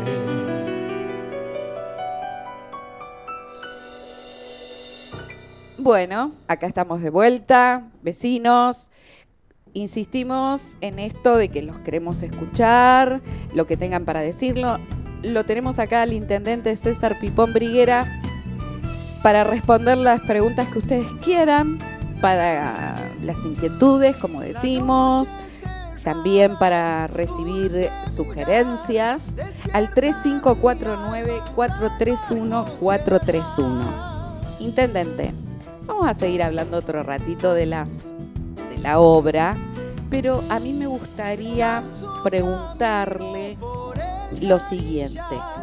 Bueno, acá estamos de vuelta, vecinos. insistimos en esto de que los queremos escuchar, lo que tengan para decirlo. Lo tenemos acá al intendente César Pipón Briguera para responder las preguntas que ustedes quieran, para las inquietudes, como decimos, también para recibir sugerencias al tres cinco cuatro nueve, cuatro tres uno, cuatro tres uno. Intendente, vamos a seguir hablando otro ratito de, las, de la obra, pero a mí me gustaría preguntarle lo siguiente.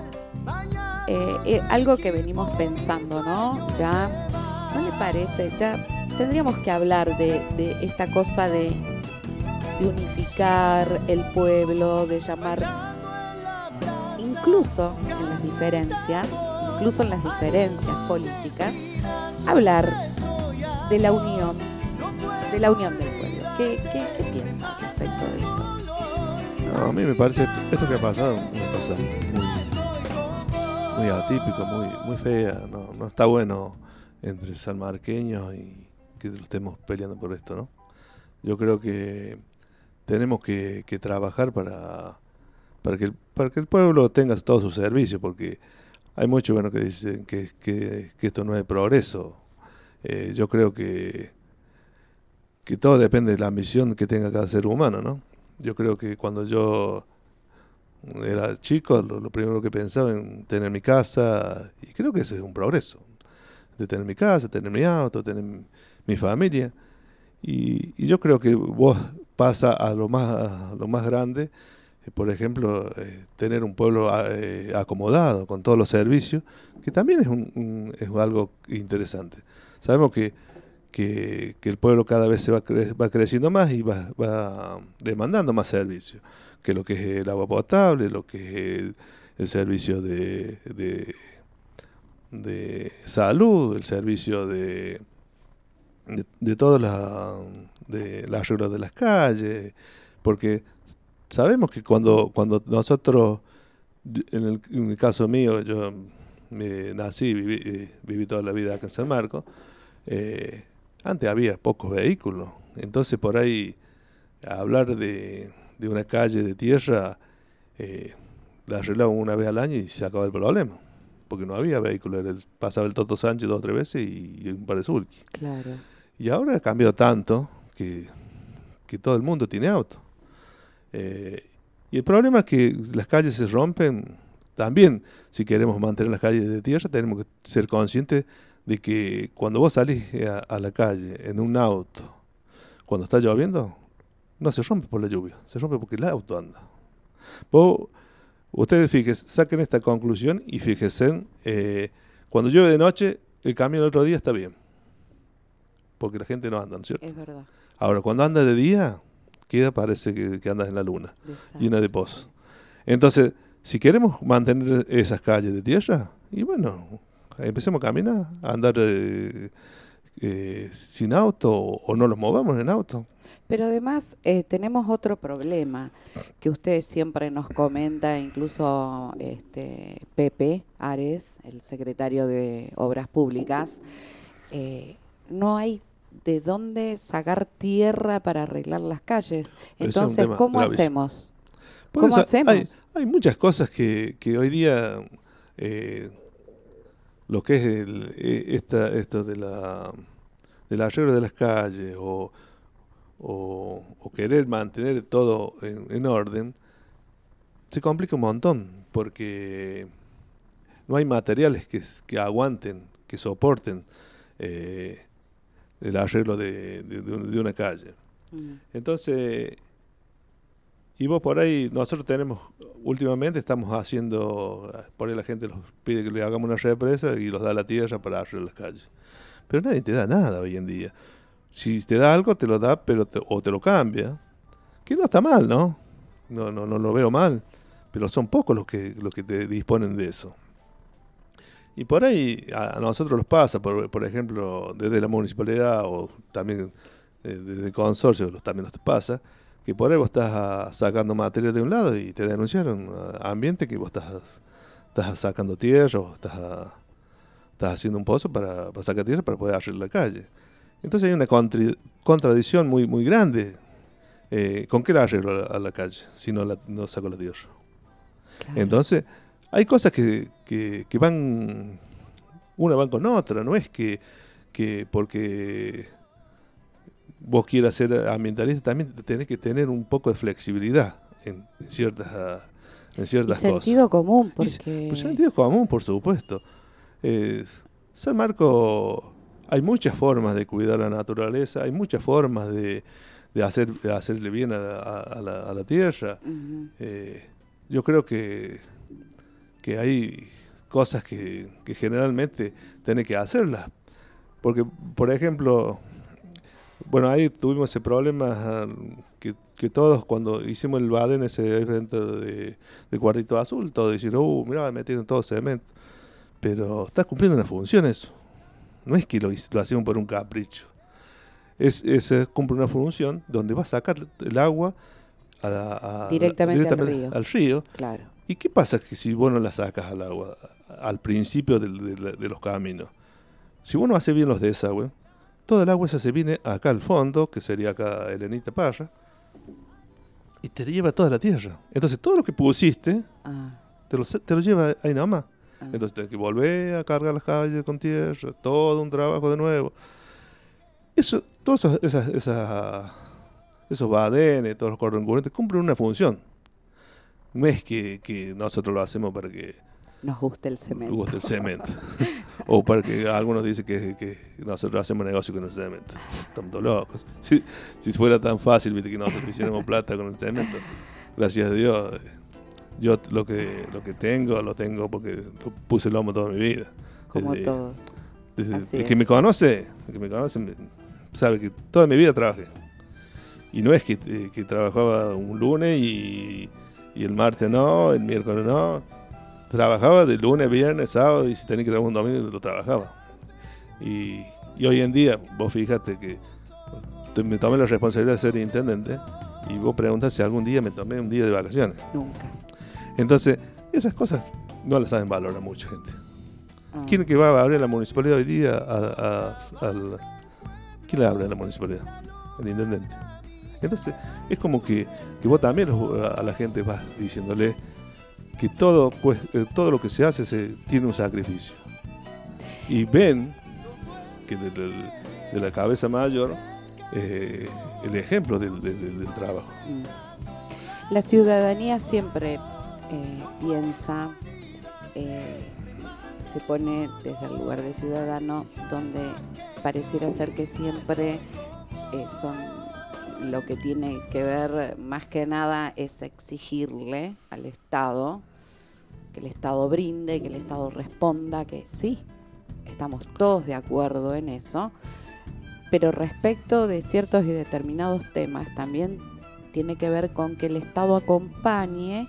Eh, eh, algo que venimos pensando, ¿no? Ya, ¿no le parece? Ya tendríamos que hablar de, de esta cosa de, de unificar el pueblo, de llamar, incluso en las diferencias, incluso en las diferencias políticas, hablar de la unión, de la unión del pueblo. ¿Qué, qué, qué piensa respecto de eso? No, a mí me parece esto, esto que ha pasado es una cosa muy, muy atípica, muy, muy fea. No, no está bueno entre sanmarqueños y que estemos peleando por esto, ¿no? Yo creo que tenemos que, que trabajar para, para, que el, para que el pueblo tenga todos sus servicios, porque hay muchos bueno, que dicen que, que, que esto no es progreso. Eh, yo creo que, que todo depende de la ambición que tenga cada ser humano, ¿no? Yo creo que cuando yo era chico, lo, lo primero que pensaba en tener mi casa, y creo que ese es un progreso, de tener mi casa, tener mi auto, tener mi, mi familia, y, y yo creo que vos pasa a lo más, a lo más grande, eh, por ejemplo, eh, tener un pueblo eh, acomodado, con todos los servicios, que también es, un, un, es algo interesante. Sabemos que Que, que el pueblo cada vez se va, cre- va creciendo más y va, va demandando más servicios, que lo que es el agua potable, lo que es el, el servicio de, de, de salud, el servicio de, de, de todas las de las reglas de las calles, porque sabemos que cuando, cuando nosotros, en el, en el caso mío, yo me nací, viví, viví toda la vida acá en San Marcos, eh, antes había pocos vehículos, entonces por ahí hablar de, de una calle de tierra, eh, la arreglaban una vez al año y se acababa el problema, porque no había vehículos, era el, pasaba el Toto Sánchez dos o tres veces y, y un par de sulky. Claro. Y ahora ha cambiado tanto que, que todo el mundo tiene auto. Eh, y el problema es que las calles se rompen. También, si queremos mantener las calles de tierra, tenemos que ser conscientes de que cuando vos salís a, a la calle en un auto, cuando está lloviendo, no se rompe por la lluvia, se rompe porque el auto anda. Vos, ustedes fíjense, saquen esta conclusión y fíjense, eh, cuando llueve de noche, el camión el otro día está bien, porque la gente no anda, ¿no es cierto? Es verdad. Ahora, cuando anda de día, queda parece que, que andas en la luna, Exacto. llena de pozos. Entonces, si queremos mantener esas calles de tierra, y bueno, empecemos a caminar, a andar eh, eh, sin auto o, o no los movamos en auto. Pero además eh, tenemos otro problema que usted siempre nos comenta, incluso este, Pepe Ares, el secretario de Obras Públicas, eh, no hay de dónde sacar tierra para arreglar las calles. Entonces, ¿cómo gravísimo. hacemos? Por ¿Cómo eso hacemos? Hay, hay muchas cosas que, que hoy día, eh, lo que es el, eh, esta, esto de la del arreglo de las calles o, o, o querer mantener todo en, en orden, se complica un montón, porque no hay materiales que, que aguanten, que soporten eh, el arreglo de, de, de una calle. Mm. Entonces, y vos por ahí, nosotros tenemos, últimamente estamos haciendo, por ahí la gente nos pide que le hagamos una represa y los da la tierra para arreglar las calles. Pero nadie te da nada hoy en día. Si te da algo, te lo da, pero te, o te lo cambia. Que no está mal, ¿no? No, no, no lo veo mal. Pero son pocos los que, los que te disponen de eso. Y por ahí a nosotros nos pasa, por, por ejemplo, desde la municipalidad o también desde el consorcio, también nos pasa, que por ahí vos estás sacando material de un lado y te denunciaron a ambiente que vos estás, estás sacando tierra o estás, estás haciendo un pozo para, para sacar tierra para poder arreglar la calle. Entonces hay una contra, contradicción muy, muy grande. eh, ¿con qué la arreglo a la, a la calle si no, la, no saco la tierra? Claro. Entonces, hay cosas que, que, que van, una van con otra, no es que, que porque vos quieras ser ambientalista, también tenés que tener un poco de flexibilidad en, en ciertas, en ciertas y cosas. sentido común, Y, porque... pues sentido común, por supuesto. Eh, San Marcos, hay muchas formas de cuidar la naturaleza, hay muchas formas de, de, hacer, de hacerle bien a, a, a, la, a la tierra. Uh-huh. Eh, yo creo que, que hay cosas que, que generalmente tenés que hacerlas. Porque, por ejemplo, bueno, ahí tuvimos ese problema que, que todos cuando hicimos el Baden, ese evento de, de Cuartito Azul, todos dijeron, uh, mirá, metieron todo cemento. Pero está cumpliendo una función eso. No es que lo, lo hacemos por un capricho. Es, es, cumple una función donde va a sacar el agua a la, a, directamente, directamente al río. al río. Claro. ¿Y qué pasa que si vos no la sacas al agua al principio de, de, de los caminos? Si vos no haces bien los desagües, toda el agua esa se viene acá al fondo, que sería acá Elenita Parra, y te lleva toda la tierra. Entonces todo lo que pusiste, Ah. te, lo, te lo lleva ahí nomás. Ah. Entonces tenés que volver a cargar las calles con tierra, todo un trabajo de nuevo. Eso, todos esos, esas, esas, esos badenes, todos los cordones currentes cumplen una función. No es que, que nosotros lo hacemos para que nos guste el cemento. nos guste el cemento. O para que algunos dicen que, que nosotros hacemos negocio con el cemento. Estamos todos locos. Si, si fuera tan fácil, viste, que nosotros hiciéramos plata con el cemento, gracias a Dios, yo lo que lo que tengo, lo tengo porque puse el lomo toda mi vida. Como Desde, todos. desde Así el es. que me conoce, el que me conoce sabe que toda mi vida trabajé. Y no es que, eh, que trabajaba un lunes y, y el martes no, el miércoles no. Trabajaba de lunes, viernes, sábado, y si tenía que trabajar un domingo, lo trabajaba. Y, y hoy en día, vos fíjate que me tomé la responsabilidad de ser intendente, y vos preguntás si algún día me tomé un día de vacaciones. Nunca. Entonces, esas cosas no las saben valorar mucha gente. Ah. ¿Quién es que va a abrir la municipalidad hoy día? A, a, al, ¿Quién la abre la municipalidad? El intendente. Entonces, es como que, que vos también a la gente vas diciéndole que todo, pues, eh, todo lo que se hace se, tiene un sacrificio. Y ven que de, de, de la cabeza mayor eh, el ejemplo del, del, del trabajo. La ciudadanía siempre eh, piensa, eh, se pone desde el lugar de ciudadano, donde pareciera ser que siempre eh, son lo que tiene que ver más que nada es exigirle al Estado que el Estado brinde, que el Estado responda, que sí, estamos todos de acuerdo en eso, pero respecto de ciertos y determinados temas también tiene que ver con que el Estado acompañe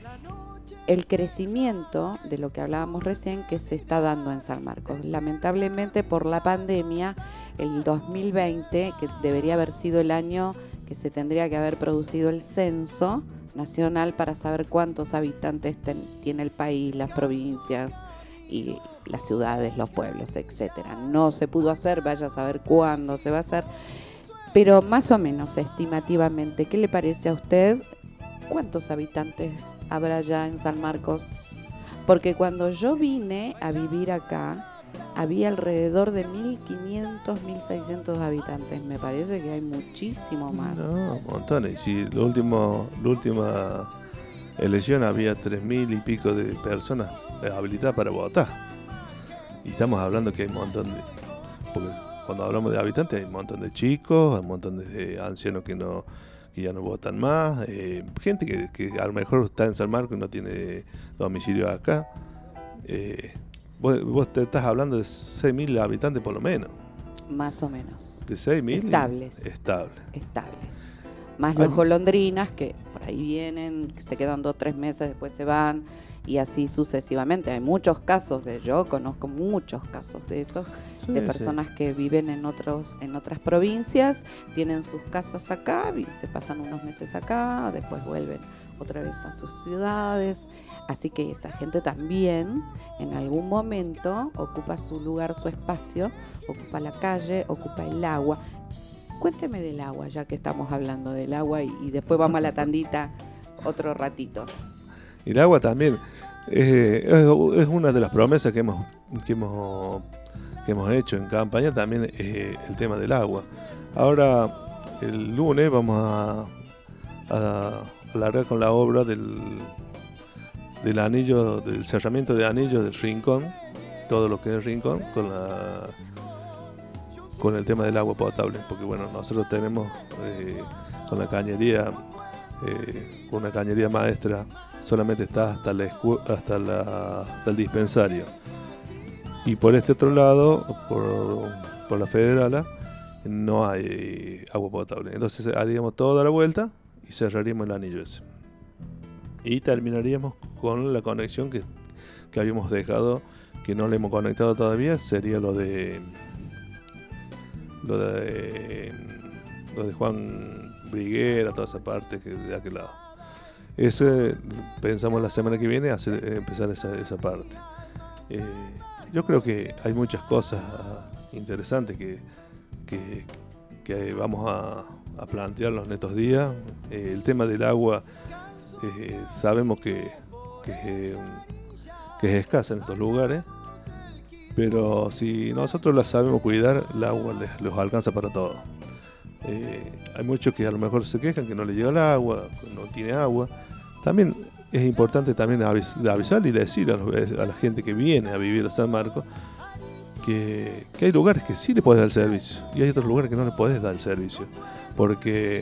el crecimiento de lo que hablábamos recién que se está dando en San Marcos. Lamentablemente por la pandemia, el dos mil veinte, que debería haber sido el año que se tendría que haber producido el censo nacional para saber cuántos habitantes ten, tiene el país, las provincias y las ciudades, los pueblos, etcétera. No se pudo hacer, vaya a saber cuándo se va a hacer, pero más o menos estimativamente, ¿qué le parece a usted? ¿Cuántos habitantes habrá ya en San Marcos? Porque cuando yo vine a vivir acá, había alrededor de mil quinientos, mil seiscientos habitantes. Me parece que hay muchísimo más. No, montones. Si la última, la última elección había tres mil y pico de personas habilitadas para votar. Y estamos hablando que hay un montón de... Porque cuando hablamos de habitantes hay un montón de chicos, hay un montón de ancianos que no que ya no votan más, eh, gente que, que a lo mejor está en San Marcos y no tiene domicilio acá. Eh, vos, vos te estás hablando de seis mil habitantes por lo menos. Más o menos. De seis mil estables. Estables. Estables. Más Ay. los golondrinas que por ahí vienen, que se quedan dos o tres meses, después se van y así sucesivamente. Hay muchos casos de, yo conozco muchos casos de esos, Sí, de personas sí. que viven en otros en otras provincias, tienen sus casas acá, y se pasan unos meses acá, después vuelven otra vez a sus ciudades. Así que esa gente también en algún momento ocupa su lugar, su espacio, ocupa la calle, ocupa el agua. Cuénteme del agua, ya que estamos hablando del agua, y, y después vamos a la tandita otro ratito. Y el agua también eh, es, es una de las promesas que hemos, que hemos, que hemos hecho en campaña, también eh, el tema del agua. Ahora, el lunes vamos a, a alargar con la obra del, del anillo, del cerramiento de anillos del Rincón, todo lo que es Rincón, con la con el tema del agua potable, porque bueno, nosotros tenemos eh, con la cañería, eh, con una cañería maestra, solamente está hasta, la escu- hasta, la, hasta el dispensario. Y por este otro lado, por, por la Federala, no hay agua potable. Entonces haríamos toda la vuelta y cerraríamos el anillo ese. Y terminaríamos con la conexión que, que habíamos dejado, que no le hemos conectado todavía, sería lo de lo de lo de Juan Briguera, toda esa parte que de aquel lado. Ese pensamos la semana que viene hacer, empezar esa, esa parte. Eh, yo creo que hay muchas cosas interesantes que, que, que vamos a, a plantearnos en estos días. Eh, el tema del agua, eh, sabemos que, que, eh, que es escasa en estos lugares, pero si nosotros la sabemos cuidar, el agua les, los alcanza para todo. Eh, hay muchos que a lo mejor se quejan que no les llega el agua, que no tiene agua. También es importante también avis, avisar y decir a, los, a la gente que viene a vivir a San Marcos que, que hay lugares que sí le puedes dar el servicio y hay otros lugares que no le puedes dar el servicio, porque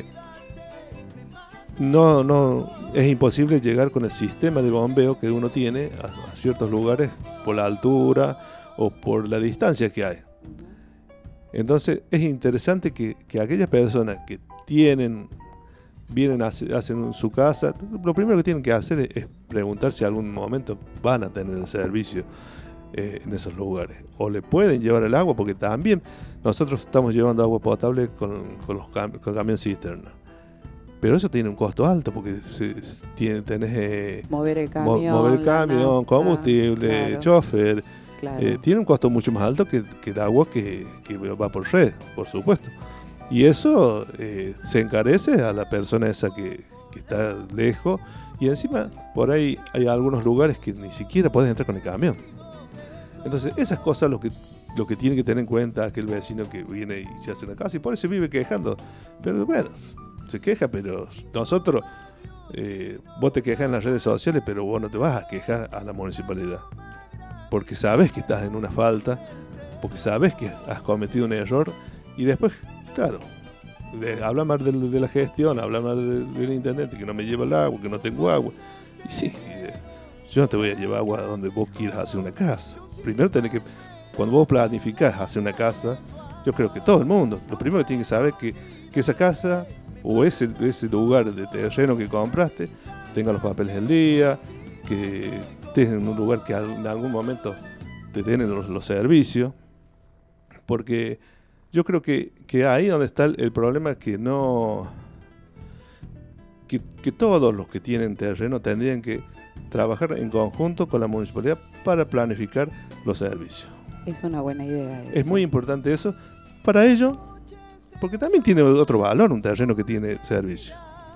no, no es imposible llegar con el sistema de bombeo que uno tiene a, a ciertos lugares por la altura o por la distancia que hay. Entonces es interesante que, que aquellas personas que tienen, vienen, a hacer, hacen su casa, lo primero que tienen que hacer es, es preguntar si algún momento van a tener el servicio eh, en esos lugares, o le pueden llevar el agua, porque también nosotros estamos llevando agua potable con, con los cam- con camión cisterna, pero eso tiene un costo alto, porque si, si tiene, tenés eh, mover el mo- camión, mover el camión, nafta, combustible, claro. chofer. Claro. Eh, tiene un costo mucho más alto que, que el agua que, que va por red, por supuesto. Y eso eh, se encarece a la persona esa que, que está lejos. Y encima, por ahí hay algunos lugares que ni siquiera puedes entrar con el camión. Entonces, esas cosas lo que, lo que tiene que tener en cuenta aquel vecino que viene y se hace una casa y por eso vive quejando. Pero bueno, se queja, pero nosotros, eh, vos te quejas en las redes sociales, pero vos no te vas a quejar a la municipalidad. Porque sabes que estás en una falta, porque sabes que has cometido un error, y después, claro, de, habla más de, de la gestión, habla más de, del internet, que no me lleva el agua, que no tengo agua. Y sí, yo no te voy a llevar agua donde vos quieras hacer una casa. Primero tenés que, cuando vos planificás hacer una casa, yo creo que todo el mundo, lo primero que tiene que saber que, que esa casa o ese, ese lugar de terreno que compraste tenga los papeles del día, que estés en un lugar que en algún momento te den los, los servicios, porque yo creo que, que ahí donde está el, el problema, que no que, que todos los que tienen terreno tendrían que trabajar en conjunto con la municipalidad para planificar los servicios. Es una buena idea eso. Es muy importante eso para ellos, porque también tiene otro valor un terreno que tiene servicio.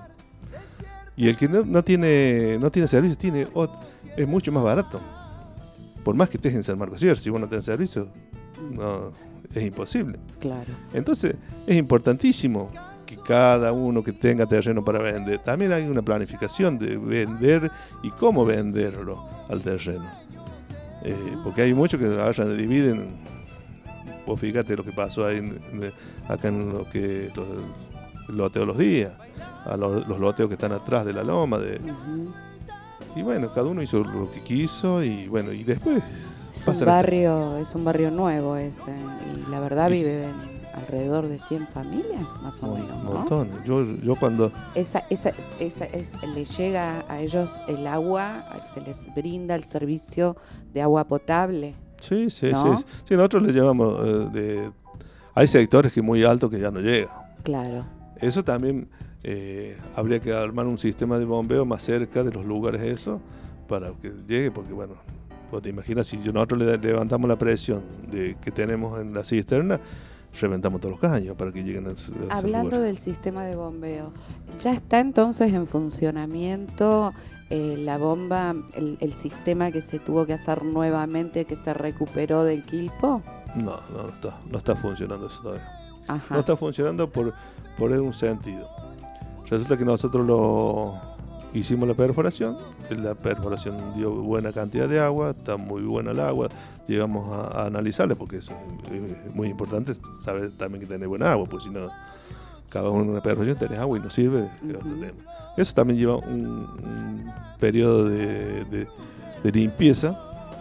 Y el que no, no tiene no tiene servicio tiene otro, es mucho más barato. Por más que estés en San Marcos Sierra, si vos no tenés servicio, no, es imposible. Claro. Entonces, es importantísimo que cada uno que tenga terreno para vender, también hay una planificación de vender y cómo venderlo al terreno. Eh, porque hay muchos que agarran, dividen. Vos fíjate lo que pasó ahí en, en, acá en lo que los, el loteo los días, a los, los loteos que están atrás de la loma. De, uh-huh. Y bueno, cada uno hizo lo que quiso y bueno, y después... Es un barrio, es un barrio nuevo ese, y la verdad y, viven alrededor de cien familias, más o mon, menos, ¿no? Montones. Yo, yo cuando... Esa, esa, esa es, les llega a ellos el agua, se les brinda el servicio de agua potable. Sí, sí, ¿no? sí. Sí, nosotros le llevamos eh, de... Hay sectores que muy altos que ya no llega. Claro. Eso también eh, habría que armar un sistema de bombeo más cerca de los lugares eso para que llegue, porque bueno, vos te imaginas si nosotros le levantamos la presión de que tenemos en la cisterna, reventamos todos los caños para que lleguen a ese, a ese Hablando lugar. del sistema de bombeo, ¿ya está entonces en funcionamiento eh, la bomba, el, el sistema que se tuvo que hacer nuevamente, que se recuperó del Quilpo? No, no, no está, no está funcionando eso todavía. Ajá. No está funcionando por, por un sentido. Resulta que nosotros lo hicimos la perforación, la perforación dio buena cantidad de agua, está muy buena el agua, llegamos a, a analizarla porque eso es, es muy importante, saber también que tener buena agua, porque si no, cada uno en una perforación tenés agua y no sirve. Uh-huh. Eso también lleva un, un periodo de, de, de limpieza.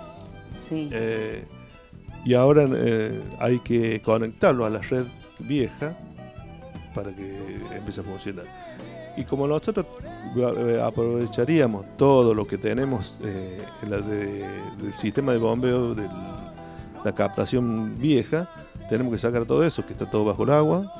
Sí. Eh, y ahora eh, hay que conectarlo a la red vieja para que empiece a funcionar. Y como nosotros aprovecharíamos todo lo que tenemos eh, en la de, del sistema de bombeo, de la captación vieja, tenemos que sacar todo eso, que está todo bajo el agua.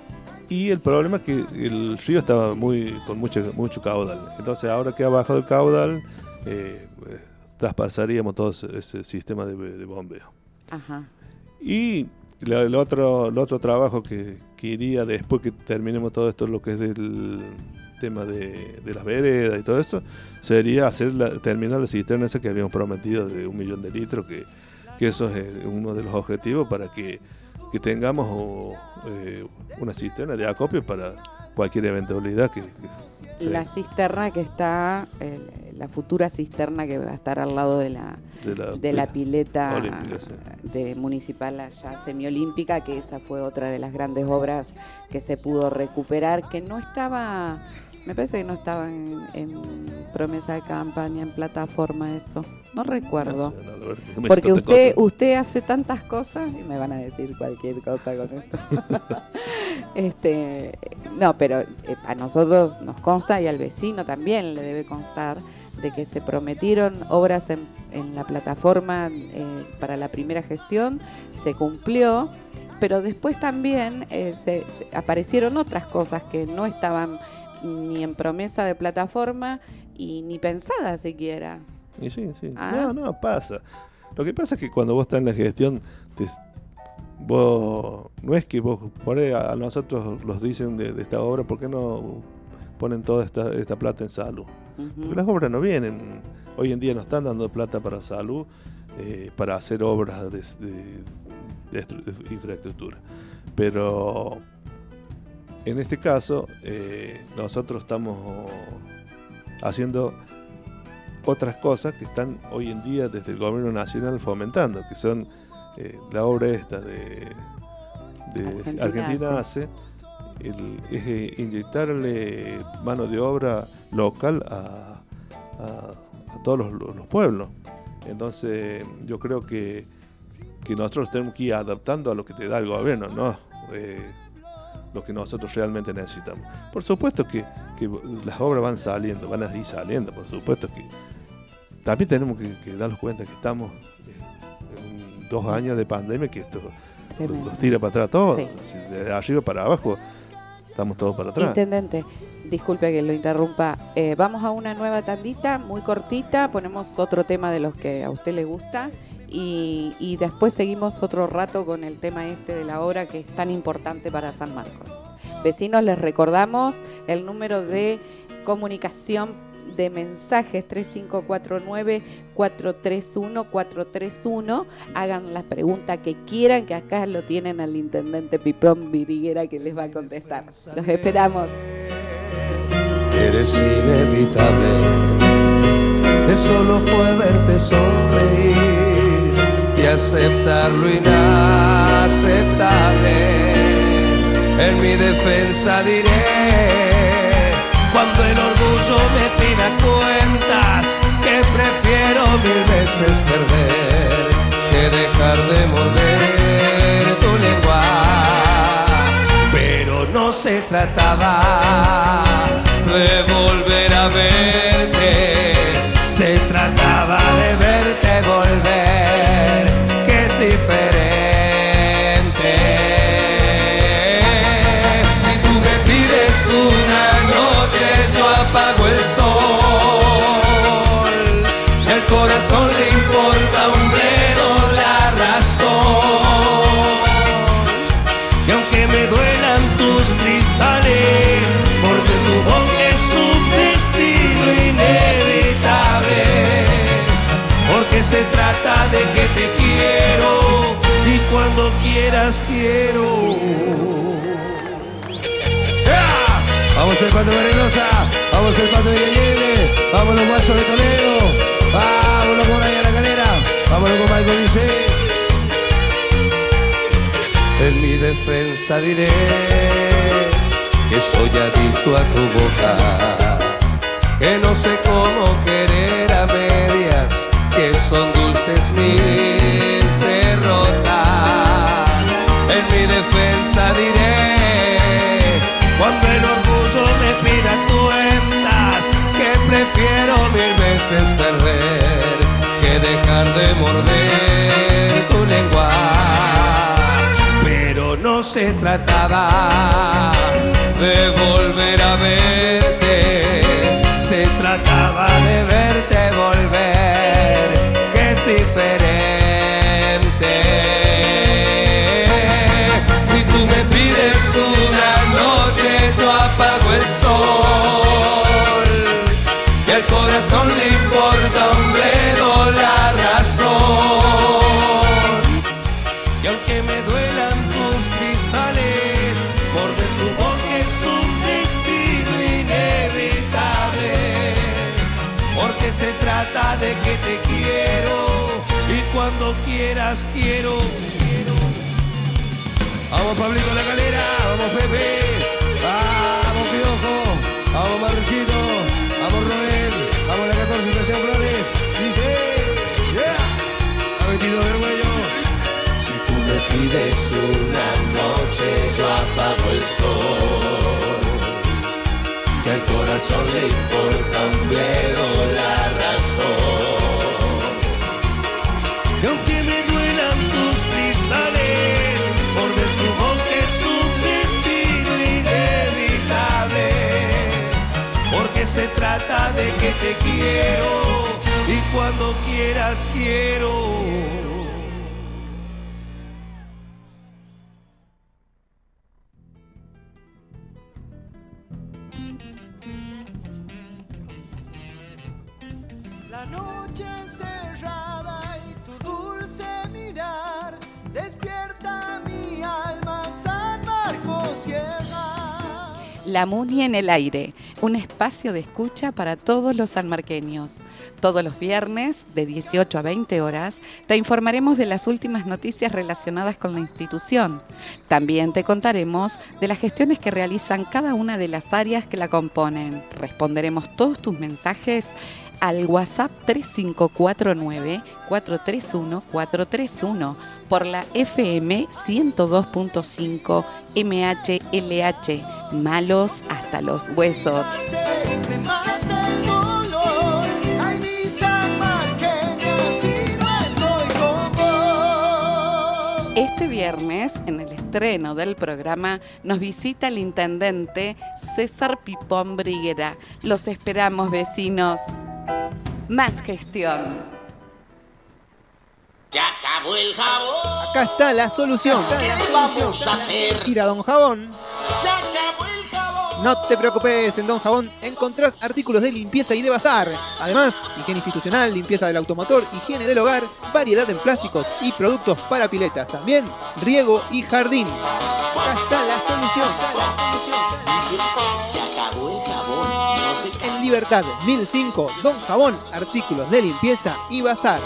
Y el problema es que el río estaba muy con mucho, mucho caudal. Entonces ahora que ha bajado el caudal, eh, eh, traspasaríamos todo ese, ese sistema de, de bombeo. Ajá. Y la, el, otro, el otro trabajo que, que iría después que terminemos todo esto, lo que es del tema de, de las veredas y todo eso, sería hacer la, terminar la cisterna esa que habíamos prometido de un millón de litros, que, que eso es uno de los objetivos para que, que tengamos o, eh, una cisterna de acopio para cualquier eventualidad que, que la sí. cisterna que está, eh, la futura cisterna que va a estar al lado de la de la, de la pileta olímpica, sí. de municipal allá semiolímpica, que esa fue otra de las grandes obras que se pudo recuperar, que no estaba, me parece que no estaba en, en promesa de campaña, en plataforma eso, no recuerdo, no sé, no, ver, porque usted cosas. usted hace tantas cosas y me van a decir cualquier cosa con esto. este, no, pero eh, a nosotros nos consta y al vecino también le debe constar de que se prometieron obras en, en la plataforma eh, para la primera gestión, se cumplió, pero después también eh, se, se aparecieron otras cosas que no estaban ni en promesa de plataforma y ni pensadas siquiera. Y sí, sí. ¿Ah? No, no, pasa. Lo que pasa es que cuando vos estás en la gestión, te, vos no es que vos por ahí a nosotros los dicen de, de esta obra, ¿por qué no ponen toda esta, esta plata en salud? Uh-huh. Porque las obras no vienen, hoy en día no están dando plata para salud, eh, para hacer obras de, de, de, de infraestructura. Pero en este caso, eh, nosotros estamos haciendo otras cosas que están hoy en día desde el gobierno nacional fomentando, que son eh, la obra esta de, de Argentina, Argentina hace, el, es eh, inyectarle mano de obra local a, a, a todos los, los pueblos. Entonces yo creo que, que nosotros tenemos que ir adaptando a lo que te da el gobierno, ¿no? Eh, lo que nosotros realmente necesitamos. Por supuesto que, que las obras van saliendo, van a ir saliendo, por supuesto que también tenemos que, que darnos cuenta que estamos en, en dos años de pandemia, que esto los, los tira para atrás todo, sí. De arriba para abajo estamos todos para atrás. Intendente, disculpe que lo interrumpa, eh, vamos a una nueva tandita muy cortita, ponemos otro tema de los que a usted le gusta y, y después seguimos otro rato con el tema este de la obra que es tan importante para San Marcos. Vecinos, les recordamos el número de comunicación de mensajes tres cinco cuatro nueve, cuatro tres uno, cuatro tres uno. Hagan la pregunta que quieran, que acá lo tienen al intendente Pipón Viriguera que les va a contestar. Los esperamos. Eres inevitable, que solo fue verte sonreír y aceptar lo inaceptable. En mi defensa diré, cuando el orgullo me pida cuentas, que prefiero mil veces perder que dejar de morder tu lengua. Pero no se trataba de volver a verte, se trataba de verte volver, que es diferente. Si tú me pides una yo apago el sol, el corazón le importa un bledo la razón. quieras quiero. ¡Ah! Vamos el Pato de Reynosa, vamos el Pato de Yeyede, vamos los guachos de Toledo, vámonos con Raya La Calera, vámonos con Michael Dice. En mi defensa diré que soy adicto a tu boca, que no sé cómo querer a medias, que son dulces mis derrotas. En mi defensa diré, cuando el orgullo me pida cuentas, que prefiero mil veces perder que dejar de morder tu lengua. Pero no se trataba de volver a verte, se trataba de verte volver, que es diferente. Si tú me pides una noche, yo apago el sol, que al corazón le importa un bledo la razón. Y aunque me duelan tus cristales, morder tu boca es un destino inevitable, porque se trata de que te quiero y cuando quieras quiero. Vamos Pablito La Calera, vamos Pepe, vamos Piojo, vamos Marquito, vamos Robert, vamos la catorce Estación Flores, dice, yeah, a veintidós del Huello. Si tú me pides una noche, yo apago el sol, que al corazón le importa un bledo la razón. Y aunque me duelan tus cristales, morder tu boca es un destino inevitable, porque se trata de que te quiero y cuando quieras quiero. La noche encerrada y tu dulce mirar despierta mi alma, San Marcos Sierra. La Muni en el aire, un espacio de escucha para todos los sanmarqueños. Todos los viernes, de dieciocho a veinte horas, te informaremos de las últimas noticias relacionadas con la institución. También te contaremos de las gestiones que realizan cada una de las áreas que la componen. Responderemos todos tus mensajes al WhatsApp tres cinco cuatro nueve, cuatro tres uno, cuatro tres uno por la F M ciento dos punto cinco M H L H, malos hasta los huesos. Me mata el dolor, ay mi sanmarqueña, si no estoy con vos. Este viernes, en el estreno del programa, nos visita el intendente César Pipón Briguera. Los esperamos, vecinos. Más gestión. Ya acabó el jabón. Acá está la solución. ¿Qué vamos a hacer? Ir a Don Jabón. Se acabó el jabón. No te preocupes, en Don Jabón encontrás artículos de limpieza y de bazar. Además, higiene institucional, limpieza del automotor, higiene del hogar, variedad en plásticos y productos para piletas. También riego y jardín. Acá está la solución. Se acabó el jabón. No se ca- En Libertad mil cinco, Don Jabón, artículos de limpieza y bazar.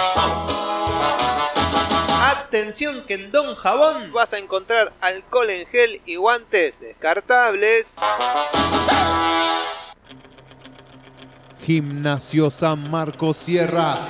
Atención que en Don Jabón vas a encontrar alcohol en gel y guantes descartables. Gimnasio San Marcos Sierras.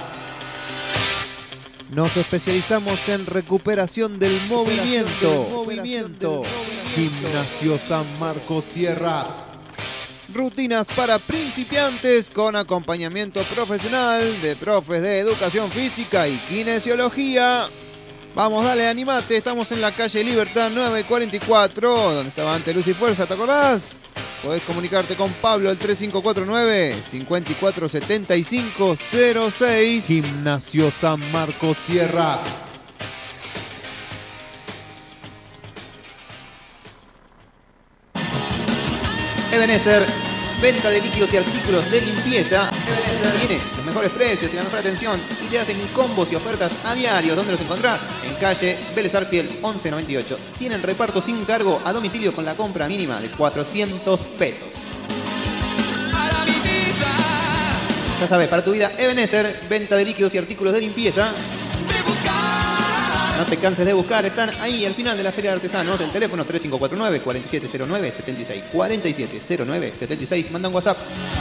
Nos especializamos en recuperación del movimiento. Movimiento. Gimnasio San Marcos Sierras. Rutinas para principiantes con acompañamiento profesional de profes de educación física y kinesiología. Vamos, dale, animate. Estamos en la calle Libertad nueve cuarenta y cuatro, donde estaba antes Luz y Fuerza, ¿te acordás? Podés comunicarte con Pablo al tres cinco cuatro nueve, cinco cuatro siete cinco cero seis. Gimnasio San Marcos Sierras. Ebenezer, venta de líquidos y artículos de limpieza. Tiene los mejores precios y la mejor atención. y te hacen combos y ofertas a diario. ¿Dónde los encontrás? En calle Vélez Arfiel once noventa y ocho. Tienen reparto sin cargo a domicilio con la compra mínima de cuatrocientos pesos. Ya sabes, para tu vida, Ebenezer, venta de líquidos y artículos de limpieza. No te canses de buscar, están ahí al final de la Feria de Artesanos. El teléfono tres cinco cuatro nueve, cuatro siete cero nueve, siete seis. cuatro siete cero nueve, siete seis. Manda un WhatsApp.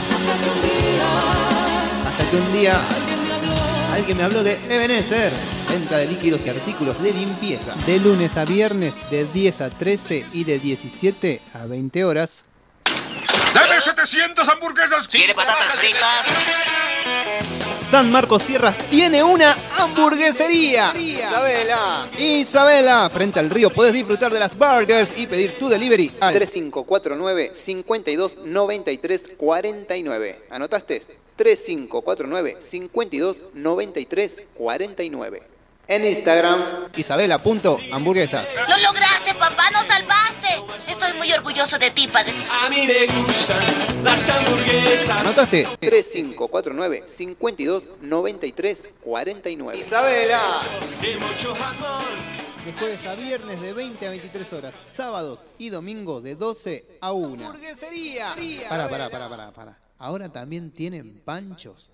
Hasta que un día alguien me habló de Ebenezer, venta de líquidos y artículos de limpieza. De lunes a viernes, de diez a trece y de diecisiete a veinte horas. ¡Dame setecientas hamburguesas! ¿Quiere patatas fritas? San Marcos Sierras tiene una hamburguesería. Isabela. Isabela, frente al río. Podés disfrutar de las burgers y pedir tu delivery al tres cinco cuatro nueve, cinco dos nueve tres cuatro nueve. ¿Anotaste? tres cinco cuatro nueve, cinco dos nueve tres cuatro nueve. En Instagram, isabela.hamburguesas. ¡Lo lograste, papá! ¡Nos salvaste! Estoy muy orgulloso de ti, padre. A mí me gustan las hamburguesas. ¿Anotaste? tres cinco cuatro nueve, cinco dos nueve tres cuatro nueve. Isabela. Y mucho jamón. De jueves a viernes de veinte a veintitrés horas. Sábados y domingos de doce a una. Hamburguesería. Pará, pará, pará, pará, pará. Ahora también tienen panchos.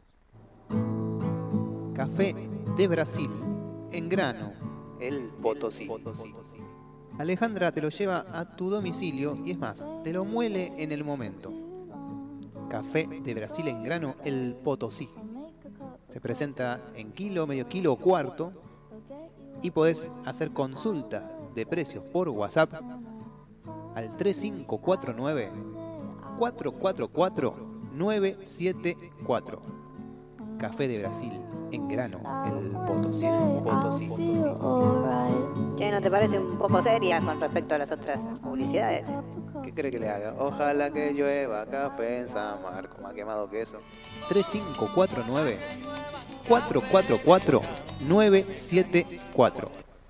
Café de Brasil. En grano. El Potosí. Alejandra te lo lleva a tu domicilio y es más, te lo muele en el momento. Café de Brasil en grano, el Potosí. Se presenta en kilo, medio kilo o cuarto y podés hacer consulta de precios por WhatsApp al tres cinco cuatro nueve, cuatro cuatro cuatro, nueve siete cuatro. Café de Brasil en grano, el Potosí. Potosí. Che, ¿no te parece un poco seria con respecto a las otras publicidades? ¿Qué cree que le haga? Ojalá que llueva café en San Marcos, más quemado que eso. tres cinco cuatro nueve, cuatro cuatro cuatro, nueve siete cuatro.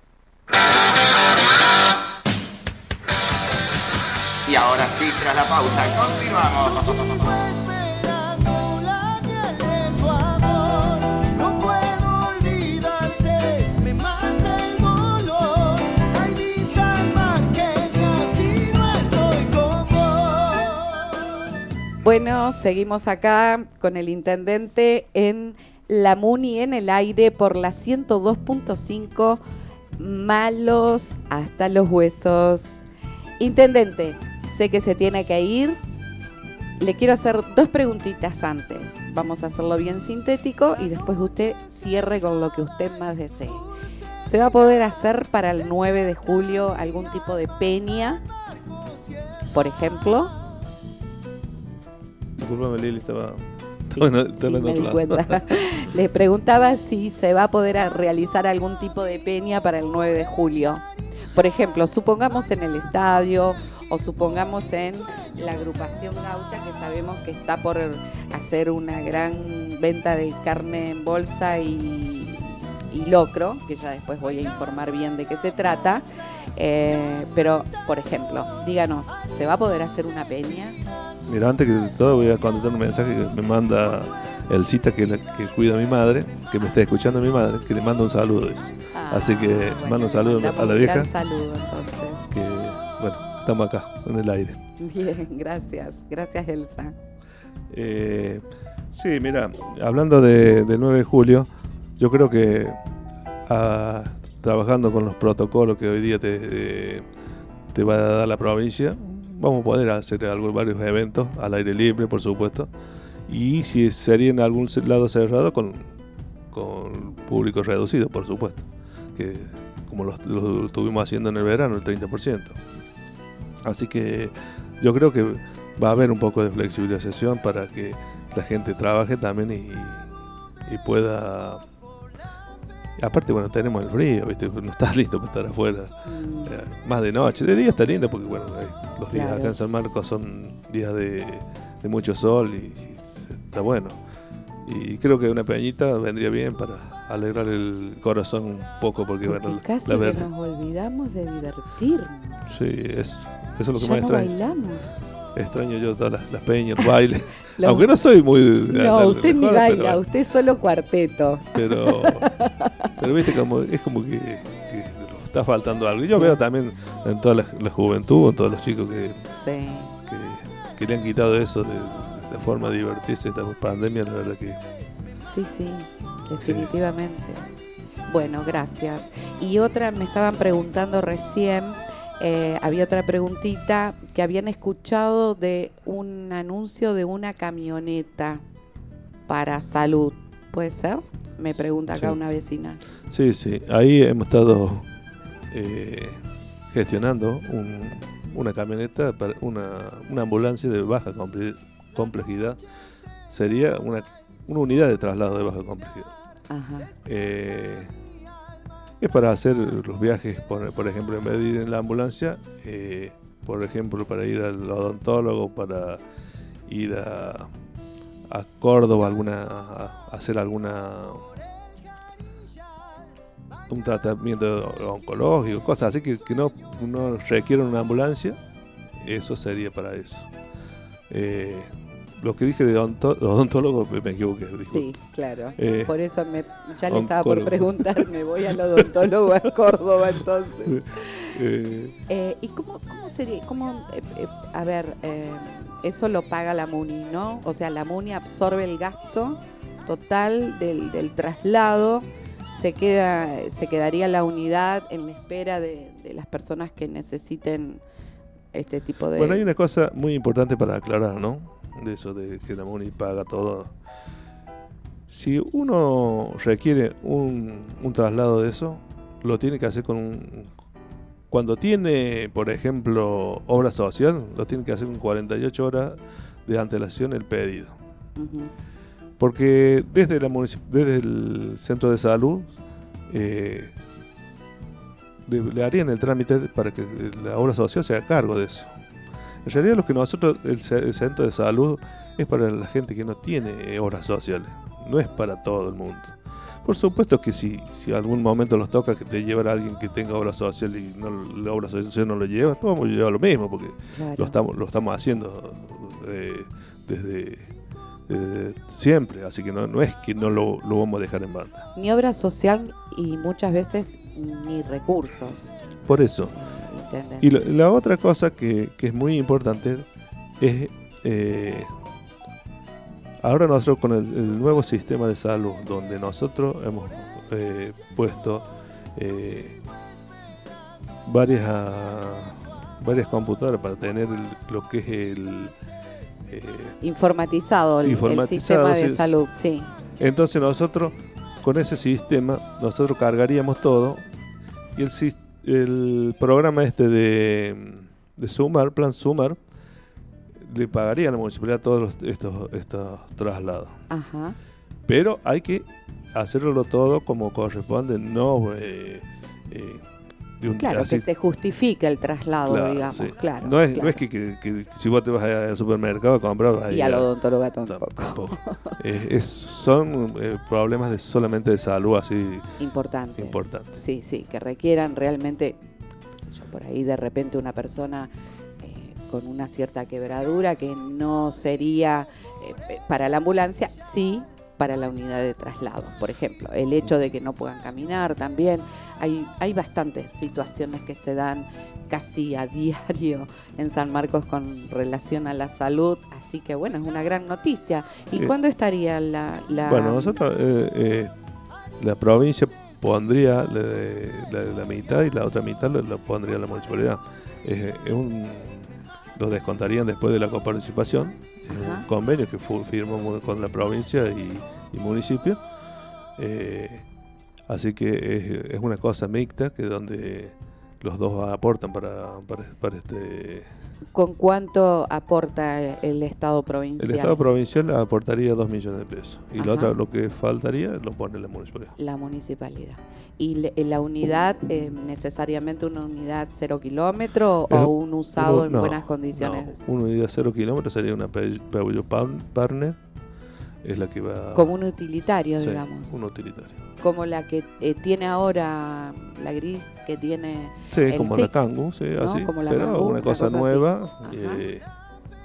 Y ahora sí, tras la pausa, continuamos. Bueno, seguimos acá con el intendente en la Muni en el aire por la ciento dos punto cinco, malos hasta los huesos. Intendente, sé que se tiene que ir. Le quiero hacer dos preguntitas antes. Vamos a hacerlo bien sintético y después usted cierre con lo que usted más desee. ¿Se va a poder hacer para el nueve de julio algún tipo de peña, por ejemplo? Disculpame, Lili, estaba... Sí, bueno, sí, me di cuenta. Les preguntaba si se va a poder a realizar algún tipo de peña para el nueve de julio. Por ejemplo, supongamos en el estadio o supongamos en la agrupación gaucha, que sabemos que está por hacer una gran venta de carne en bolsa y, y locro, que ya después voy a informar bien de qué se trata. Eh, pero, por ejemplo, díganos, ¿se va a poder hacer una peña? Mira, antes que todo voy a contestar un mensaje que me manda el cita que, que cuida a mi madre, que me está escuchando a mi madre, que le manda un saludo. Ah, Así que bueno, mando un saludo a la vieja. Un saludo, entonces. Que, bueno, estamos acá, en el aire. Bien, gracias. Gracias, Elsa. Eh, sí, mira, hablando de, del nueve de julio, yo creo que a, trabajando con los protocolos que hoy día te, te, te va a dar la provincia, vamos a poder hacer algo, varios eventos al aire libre, por supuesto, y si sería en algún lado cerrado con, con público reducido, por supuesto, que como lo, lo estuvimos haciendo en el verano, el treinta por ciento. Así que yo creo que va a haber un poco de flexibilización para que la gente trabaje también y, y pueda... Aparte, bueno, tenemos el frío, ¿viste? No estás listo para estar afuera. Mm. Eh, más de noche. De día está lindo porque, bueno, eh, los días claro. acá en San Marcos son días de, de mucho sol y, y está bueno. Y creo que una peñita vendría bien para alegrar el corazón un poco porque, porque bueno, casi la que verdad. nos olvidamos de divertirnos. Sí, es, eso es lo que ya más no extraño. bailamos. extraño yo todas las, las peñas, los bailes. Los- Aunque no soy muy... No, de- de- usted de ni joda, baila, pero- usted solo cuarteto. Pero, pero viste, como, es como que, que nos está faltando algo. Y yo veo también en toda la, la juventud, en todos los chicos que, Sí. que, que le han quitado eso de, de forma de divertirse esta pandemia, la verdad que... Sí, sí, definitivamente. Bueno, gracias. Y otra, me estaban preguntando recién, eh, había otra preguntita, que habían escuchado de un anuncio de una camioneta para salud. ¿Puede ser? Me pregunta acá Sí. una vecina. Sí, sí, ahí hemos estado eh, gestionando un, una camioneta, para una, una ambulancia de baja comple- complejidad. Sería una, una unidad de traslado de baja complejidad. Ajá. Eh, es para hacer los viajes, por, por ejemplo, en vez de ir en la ambulancia, eh, por ejemplo, para ir al odontólogo, para ir a, a Córdoba, alguna, a hacer alguna un tratamiento oncológico, cosas así que, que no, no requieren una ambulancia, eso sería para eso. Eh, lo que dije de odonto- odontólogo me, me equivoqué. disculpe. Sí, claro. Eh, por eso me, ya le estaba por oncólogo. preguntar, me voy al odontólogo a Córdoba entonces. Eh, Eh, ¿Y cómo, cómo sería? Cómo, eh, eh, a ver, eh, eso lo paga la MUNI, ¿no? O sea, la MUNI absorbe el gasto total del, del traslado, se queda, se quedaría la unidad en la espera de, de las personas que necesiten este tipo de... Bueno, hay una cosa muy importante para aclarar, ¿no? De eso de que la MUNI paga todo. Si uno requiere un, un traslado de eso, lo tiene que hacer con un... Cuando tiene, por ejemplo, obra social, lo tiene que hacer con cuarenta y ocho horas de antelación el pedido. Ujú. Porque desde, la municip- desde el centro de salud eh, le, le harían el trámite para que la obra social se haga cargo de eso. En realidad lo que nosotros, el, ce- el centro de salud es para la gente que no tiene eh, obras sociales, no es para todo el mundo. Por supuesto que si, si algún momento los toca que te llevar a alguien que tenga obra social y no, la obra social no lo lleva, lo vamos a llevar lo mismo, porque Claro. lo estamos, lo estamos haciendo eh, desde, desde siempre, así que no, no es que no lo, lo vamos a dejar en banda. Ni obra social y muchas veces ni recursos. Por eso. ¿Entiendes? Y la, la otra cosa que, que es muy importante es, eh, ahora nosotros con el, el nuevo sistema de salud, donde nosotros hemos eh, puesto eh, varias, ah, varias computadoras para tener el- lo que es el... eh, Informatizado el, el Informatizado, sistema de sí. salud, sí. Entonces nosotros, con ese sistema, nosotros cargaríamos todo y el, sis- el programa este de, de Sumar, Plan Sumar, le pagaría a la municipalidad todos los- estos, estos traslados. Ajá. Pero hay que hacerlo todo como corresponde, no... eh, eh, de un- Claro, así- que se justifique el traslado, Claro, digamos, sí. claro. No es, claro. no es que, que- que si vos te vas al supermercado a comprar... vas a Y ir al a- odontólogo tampoco. tampoco. Eh, es- son eh, problemas de solamente de salud así Importantes. importantes. Sí, sí, que requieran realmente, qué sé yo, por ahí de repente una persona eh, con una cierta quebradura que no sería eh, para la ambulancia, sí para la unidad de traslado, por ejemplo. El hecho de que no puedan caminar también. Hay, hay bastantes situaciones que se dan casi a diario en San Marcos con relación a la salud, así que bueno, es una gran noticia. ¿Y Eh, cuándo estaría la...? la Bueno, nosotros, eh, eh, la provincia pondría la, la- la mitad y la otra mitad la, la pondría la municipalidad. Eh, es un, lo descontarían después de la coparticipación. Es Ajá. un convenio que fu- firmamos con la provincia y, y municipio. Eh, así que es, es una cosa mixta que donde los dos aportan para, para, para este... ¿Con cuánto aporta el Estado provincial? El Estado provincial aportaría dos millones de pesos y Ajá. la otra, lo que faltaría, lo pone la municipalidad. La municipalidad. ¿Y le- la unidad, eh, necesariamente una unidad cero kilómetro Es o un usado uno- en no, buenas condiciones? No, una unidad cero kilómetros sería una Pe- Peugeot Pan- Partner, es la que va... Como un utilitario, Sí, digamos. un utilitario. Como la que eh, tiene ahora la gris que tiene... Sí, el como sí, la Kangoo, sí, ¿no? así, Como la pero Kangoo, una cosa así. nueva, Ajá. eh,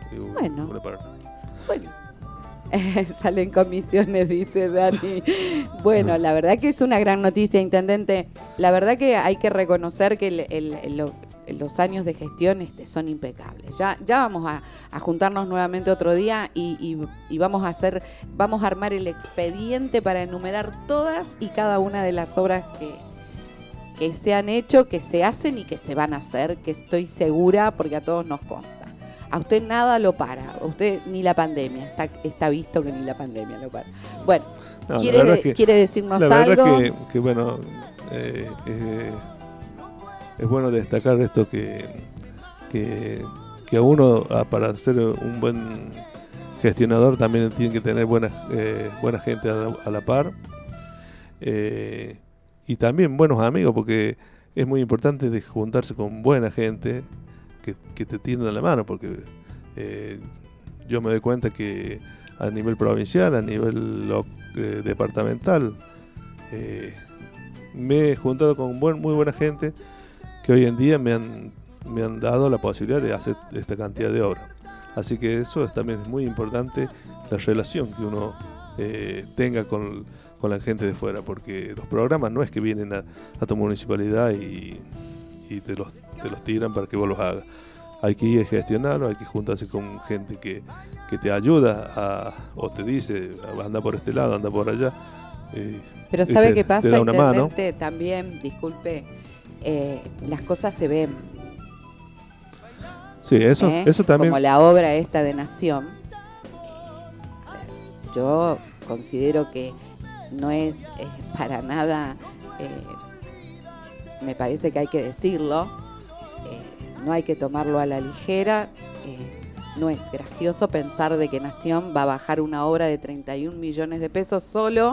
Bueno. una parte. Bueno. Salen comisiones, dice Dani. Bueno, la verdad que es una gran noticia, intendente. La verdad que hay que reconocer que el, el, el, lo, los años de gestión este, son impecables. Ya, ya vamos a, a juntarnos nuevamente otro día y, y, y vamos a hacer, vamos a armar el expediente para enumerar todas y cada una de las obras que, que se han hecho, que se hacen y que se van a hacer, que estoy segura porque a todos nos consta. A usted nada lo para, a usted ni la pandemia, está, está visto que ni la pandemia lo para. Bueno, no, ¿quiere, que, ¿quiere decirnos la algo? La verdad que, que bueno, eh, eh, es bueno destacar esto que, que, que a uno, a, para ser un buen gestionador, también tiene que tener buena, eh, buena gente a la, a la par. Eh, y también buenos amigos, porque es muy importante de juntarse con buena gente que, que te tiendan la mano, porque eh, yo me doy cuenta que a nivel provincial, a nivel lo, eh, departamental, eh, me he juntado con buen, muy buena gente que hoy en día me han, me han dado la posibilidad de hacer esta cantidad de obras. Así que eso es, también es muy importante, la relación que uno eh, tenga con, con la gente de fuera, porque los programas no es que vienen a, a tu municipalidad y, y te, los, te los tiran para que vos los hagas. Hay que ir a gestionarlo, hay que juntarse con gente que, que te ayuda a, o te dice, anda por este lado, anda por allá. Eh, Pero ¿sabe te, qué pasa, te da una mano. También, disculpe, eh, las cosas se ven. Sí, eso, ¿Eh? eso también. Como la obra esta de Nación. Yo considero que no es eh, para nada, eh, me parece que hay que decirlo, eh, no hay que tomarlo a la ligera. Eh, no es gracioso pensar de que Nación va a bajar una obra de treinta y un millones de pesos solo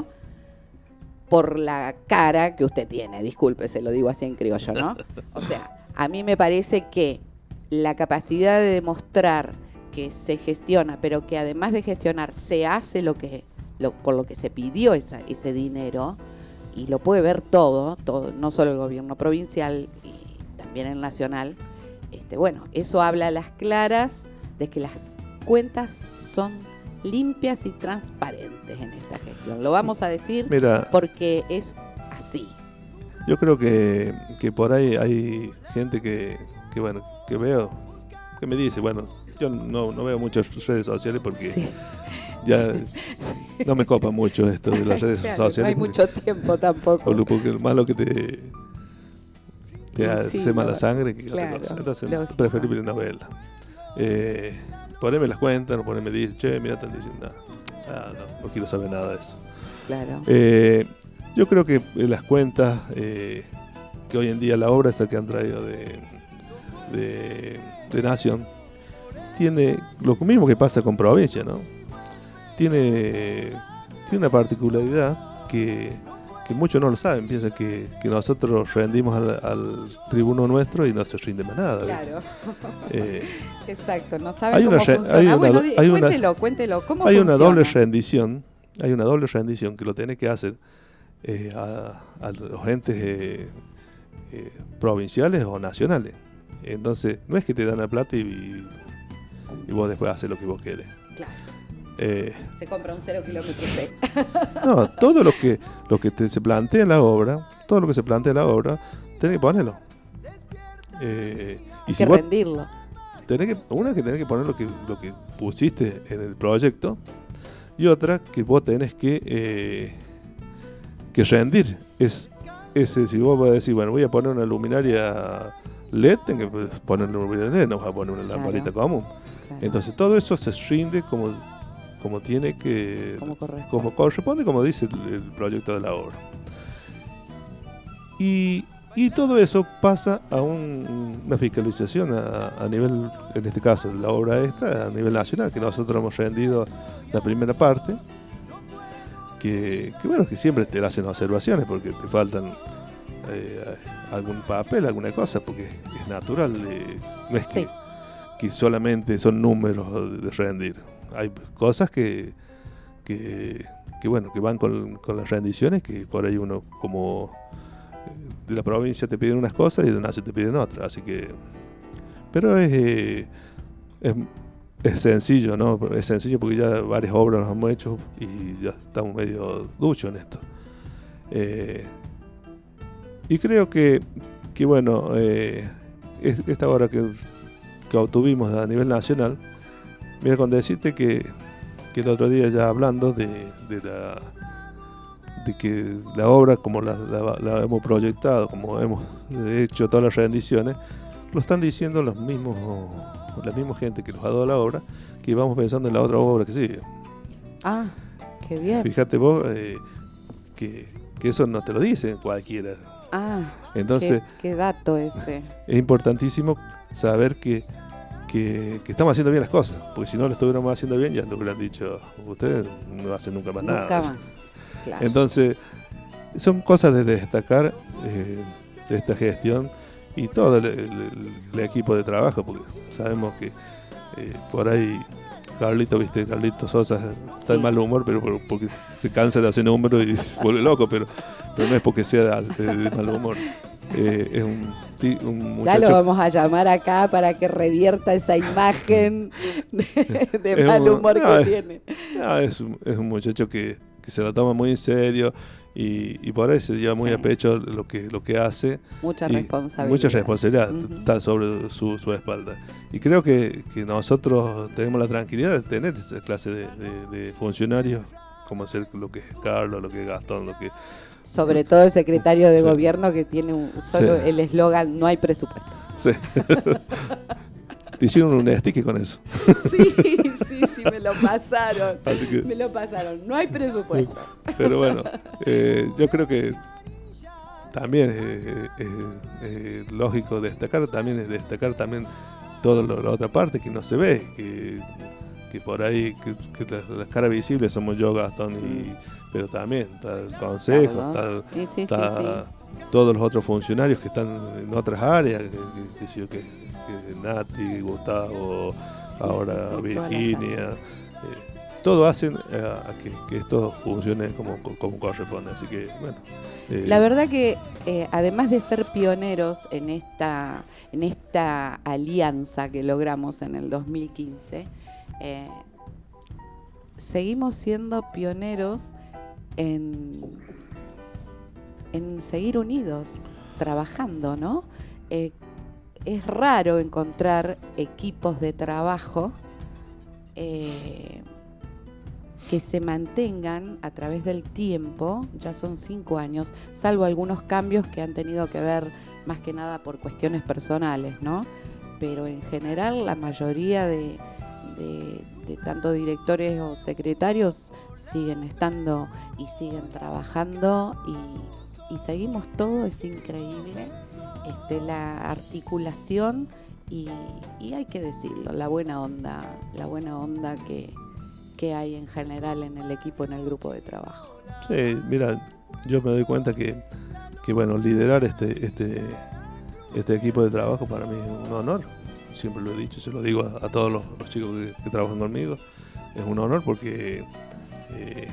por la cara que usted tiene. Disculpe, se lo digo así en criollo, ¿no? O sea, a mí me parece que la capacidad de demostrar que se gestiona, pero que además de gestionar se hace lo que lo, por lo que se pidió esa, ese dinero, y lo puede ver todo, todo, no solo el gobierno provincial y también el nacional. Este, bueno, eso habla a las claras de que las cuentas son limpias y transparentes en esta gestión. Lo vamos a decir Mira, porque es así. Yo creo que, que por ahí hay gente que, que bueno, que veo, que me dice, bueno, yo no, no veo muchas redes sociales porque sí. ya no me copa mucho esto de las redes claro, sociales. No hay mucho tiempo tampoco. Porque el malo que te, te hace sí, mala no, sangre que claro, otra cosa. Entonces, lógico. preferible no verla. Eh, poneme las cuentas, no poneme, dice, che, mira, están diciendo, no, ah, no, no quiero saber nada de eso. Claro. Eh, yo creo que las cuentas, eh, que hoy en día la obra esta que han traído de, de, de Nación, tiene lo mismo que pasa con provincia, ¿no? Tiene, tiene una particularidad que, que muchos no lo saben, piensan que, que nosotros rendimos al, al tribuno nuestro y no se rinde más nada. Claro. Eh, Exacto, no saben hay cómo una, funciona. hay Ah, una, bueno, hay cuéntelo, una, cuéntelo, ¿cómo hay funciona? una doble rendición, hay una doble rendición que lo tenés que hacer eh, a, a los entes eh, eh, provinciales o nacionales. Entonces, no es que te dan la plata y, y vos después haces lo que vos querés. Claro. Eh, se compra un cero kilómetro C. No, todo lo que lo que te, se plantea en la obra, todo lo que se plantea en la obra, tenés que ponerlo. Eh, y Hay si que vos rendirlo. Tenés que, una que tenés que poner lo que, lo que pusiste en el proyecto, y otra que vos tenés que, eh, que rendir. Es ese, si vos vas a decir, bueno, voy a poner una luminaria L E D, tenés que poner una luminaria L E D, no vas a poner una Claro. lamparita común. Claro. Entonces todo eso se rinde como, como tiene que, Como corresponde. como corresponde, como dice el, el proyecto de la obra. Y, y todo eso pasa a un, una fiscalización a, a nivel, en este caso, la obra esta, a nivel nacional, que nosotros hemos rendido la primera parte, que, que bueno, que siempre te hacen observaciones porque te faltan eh, algún papel, alguna cosa, porque es natural, de, no es que, Sí. que solamente son números de rendir. Hay cosas que, que, que bueno, que van con, con las rendiciones, que por ahí uno como de la provincia te piden unas cosas y de nación te piden otras, así que, pero es, eh, es, es sencillo, ¿no? Es sencillo porque ya varias obras nos hemos hecho y ya estamos medio duchos en esto. Eh, y creo que, que bueno, eh, esta obra que, que obtuvimos a nivel nacional, mira, con decirte que, que el otro día ya hablando de, de la de que la obra, como la, la, la hemos proyectado, como hemos hecho todas las rendiciones, lo están diciendo los mismos, la misma gente que nos ha dado la obra, que vamos pensando en la otra obra que sigue. Ah, qué bien. Fíjate vos eh, que, que eso no te lo dicen cualquiera. Ah, entonces qué, qué dato ese. Es importantísimo saber que, que, que estamos haciendo bien las cosas, porque si no lo estuviéramos haciendo bien, ya lo hubieran dicho, ustedes no hacen nunca más nunca nada. Más. Claro. Entonces, son cosas de destacar eh, de esta gestión y todo el, el, el equipo de trabajo, porque sabemos que eh, por ahí Carlito, viste, Carlito Sosa está sí. de mal humor, pero por, porque se cansa de hacer números y se vuelve loco, pero, pero no es porque sea de, de mal humor. Eh, es un, un muchacho. Ya lo vamos a llamar acá para que revierta esa imagen de, de mal un, humor no, que es, tiene. No, es, un, es un muchacho que, que se lo toma muy en serio y, y por ahí se lleva muy sí. a pecho lo que, lo que hace. Mucha responsabilidad. Mucha responsabilidad uh-huh. está sobre su, su espalda. Y creo que, que nosotros tenemos la tranquilidad de tener esa clase de, de, de funcionarios, como ser lo que es Carlos, lo que es Gastón, lo que... Sobre todo el secretario de sí. gobierno que tiene un, solo sí. el eslogan, no hay presupuesto. Sí. Hicieron un sticky con eso. Sí, sí, sí, me lo pasaron. Que, me lo pasaron. No hay presupuesto. Pero bueno, eh, yo creo que también eh, eh, eh, lógico destacar, también es destacar también toda la otra parte que no se ve, que, que por ahí, que, que las, las caras visibles somos yo, Gastón, y, pero también está el consejo, claro, está, sí, sí, está sí, sí. todos los otros funcionarios que están en otras áreas, que, que, que, que, que Nati, Gustavo, sí, ahora sí, sí, Virginia, eh, todo hacen eh, a que, que esto funcione como, como corresponde. Así que, bueno. Eh. La verdad que, eh, además de ser pioneros en esta, en esta alianza que logramos en el dos mil quince, eh, seguimos siendo pioneros en, en seguir unidos, trabajando, ¿no? Eh, es raro encontrar equipos de trabajo eh, que se mantengan a través del tiempo, ya son cinco años, salvo algunos cambios que han tenido que ver más que nada por cuestiones personales, ¿no? Pero en general la mayoría de, de, de tanto directores o secretarios siguen estando y siguen trabajando y, y seguimos todo, es increíble, este, la articulación y, y hay que decirlo, la buena onda, la buena onda que que hay en general en el equipo, en el grupo de trabajo. Sí, mira, yo me doy cuenta que, que bueno, liderar este, este, este equipo de trabajo para mí es un honor. Siempre lo he dicho, se lo digo a, a todos los, los chicos que, que trabajan conmigo. Es un honor porque eh,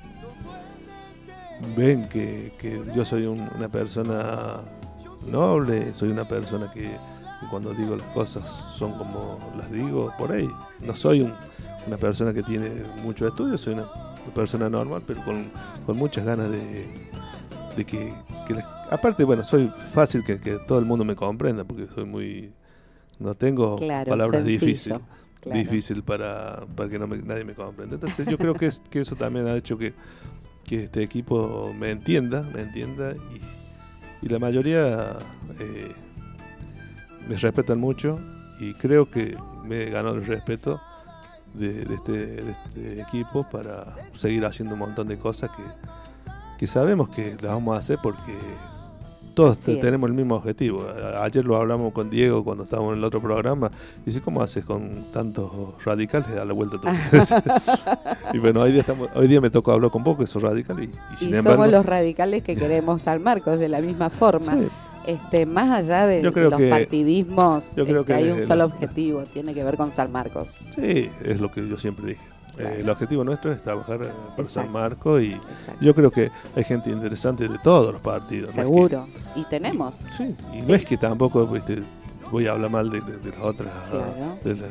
ven que, que yo soy un, una persona noble, soy una persona que, que cuando digo las cosas son como las digo por ahí. No soy un una persona que tiene mucho estudio, soy una, una persona normal, pero con, con muchas ganas de, de que, que la, aparte, bueno, soy fácil que, que todo el mundo me comprenda, porque soy muy, no tengo claro, palabras sencillo, difíciles, claro. difícil para, para que no me, nadie me comprenda. Entonces yo creo que, es, que eso también ha hecho que, que este equipo me entienda, me entienda, y, y la mayoría eh, me respetan mucho, y creo que me he ganado el respeto De, de, este, de este equipo para seguir haciendo un montón de cosas que, que sabemos que las vamos a hacer porque todos te, tenemos el mismo objetivo. A, ayer lo hablamos con Diego cuando estábamos en el otro programa y dice, ¿cómo haces con tantos radicales a la vuelta todo? Y bueno, hoy día, estamos, hoy día me tocó hablar con vos que sos radical y, y sin y embargo somos los radicales que queremos al Marcos de la misma forma. Sí. Este, más allá de, de los que, partidismos, yo creo este, que hay un solo objetivo, tiene que ver con San Marcos. Sí, es lo que yo siempre dije. Claro. Eh, el objetivo nuestro es trabajar para Exacto. San Marcos y Exacto. yo creo que hay gente interesante de todos los partidos. Seguro, no es que, y tenemos. Y, sí, y sí. no es que tampoco viste, voy a hablar mal de, de, de las otras, claro. de, la,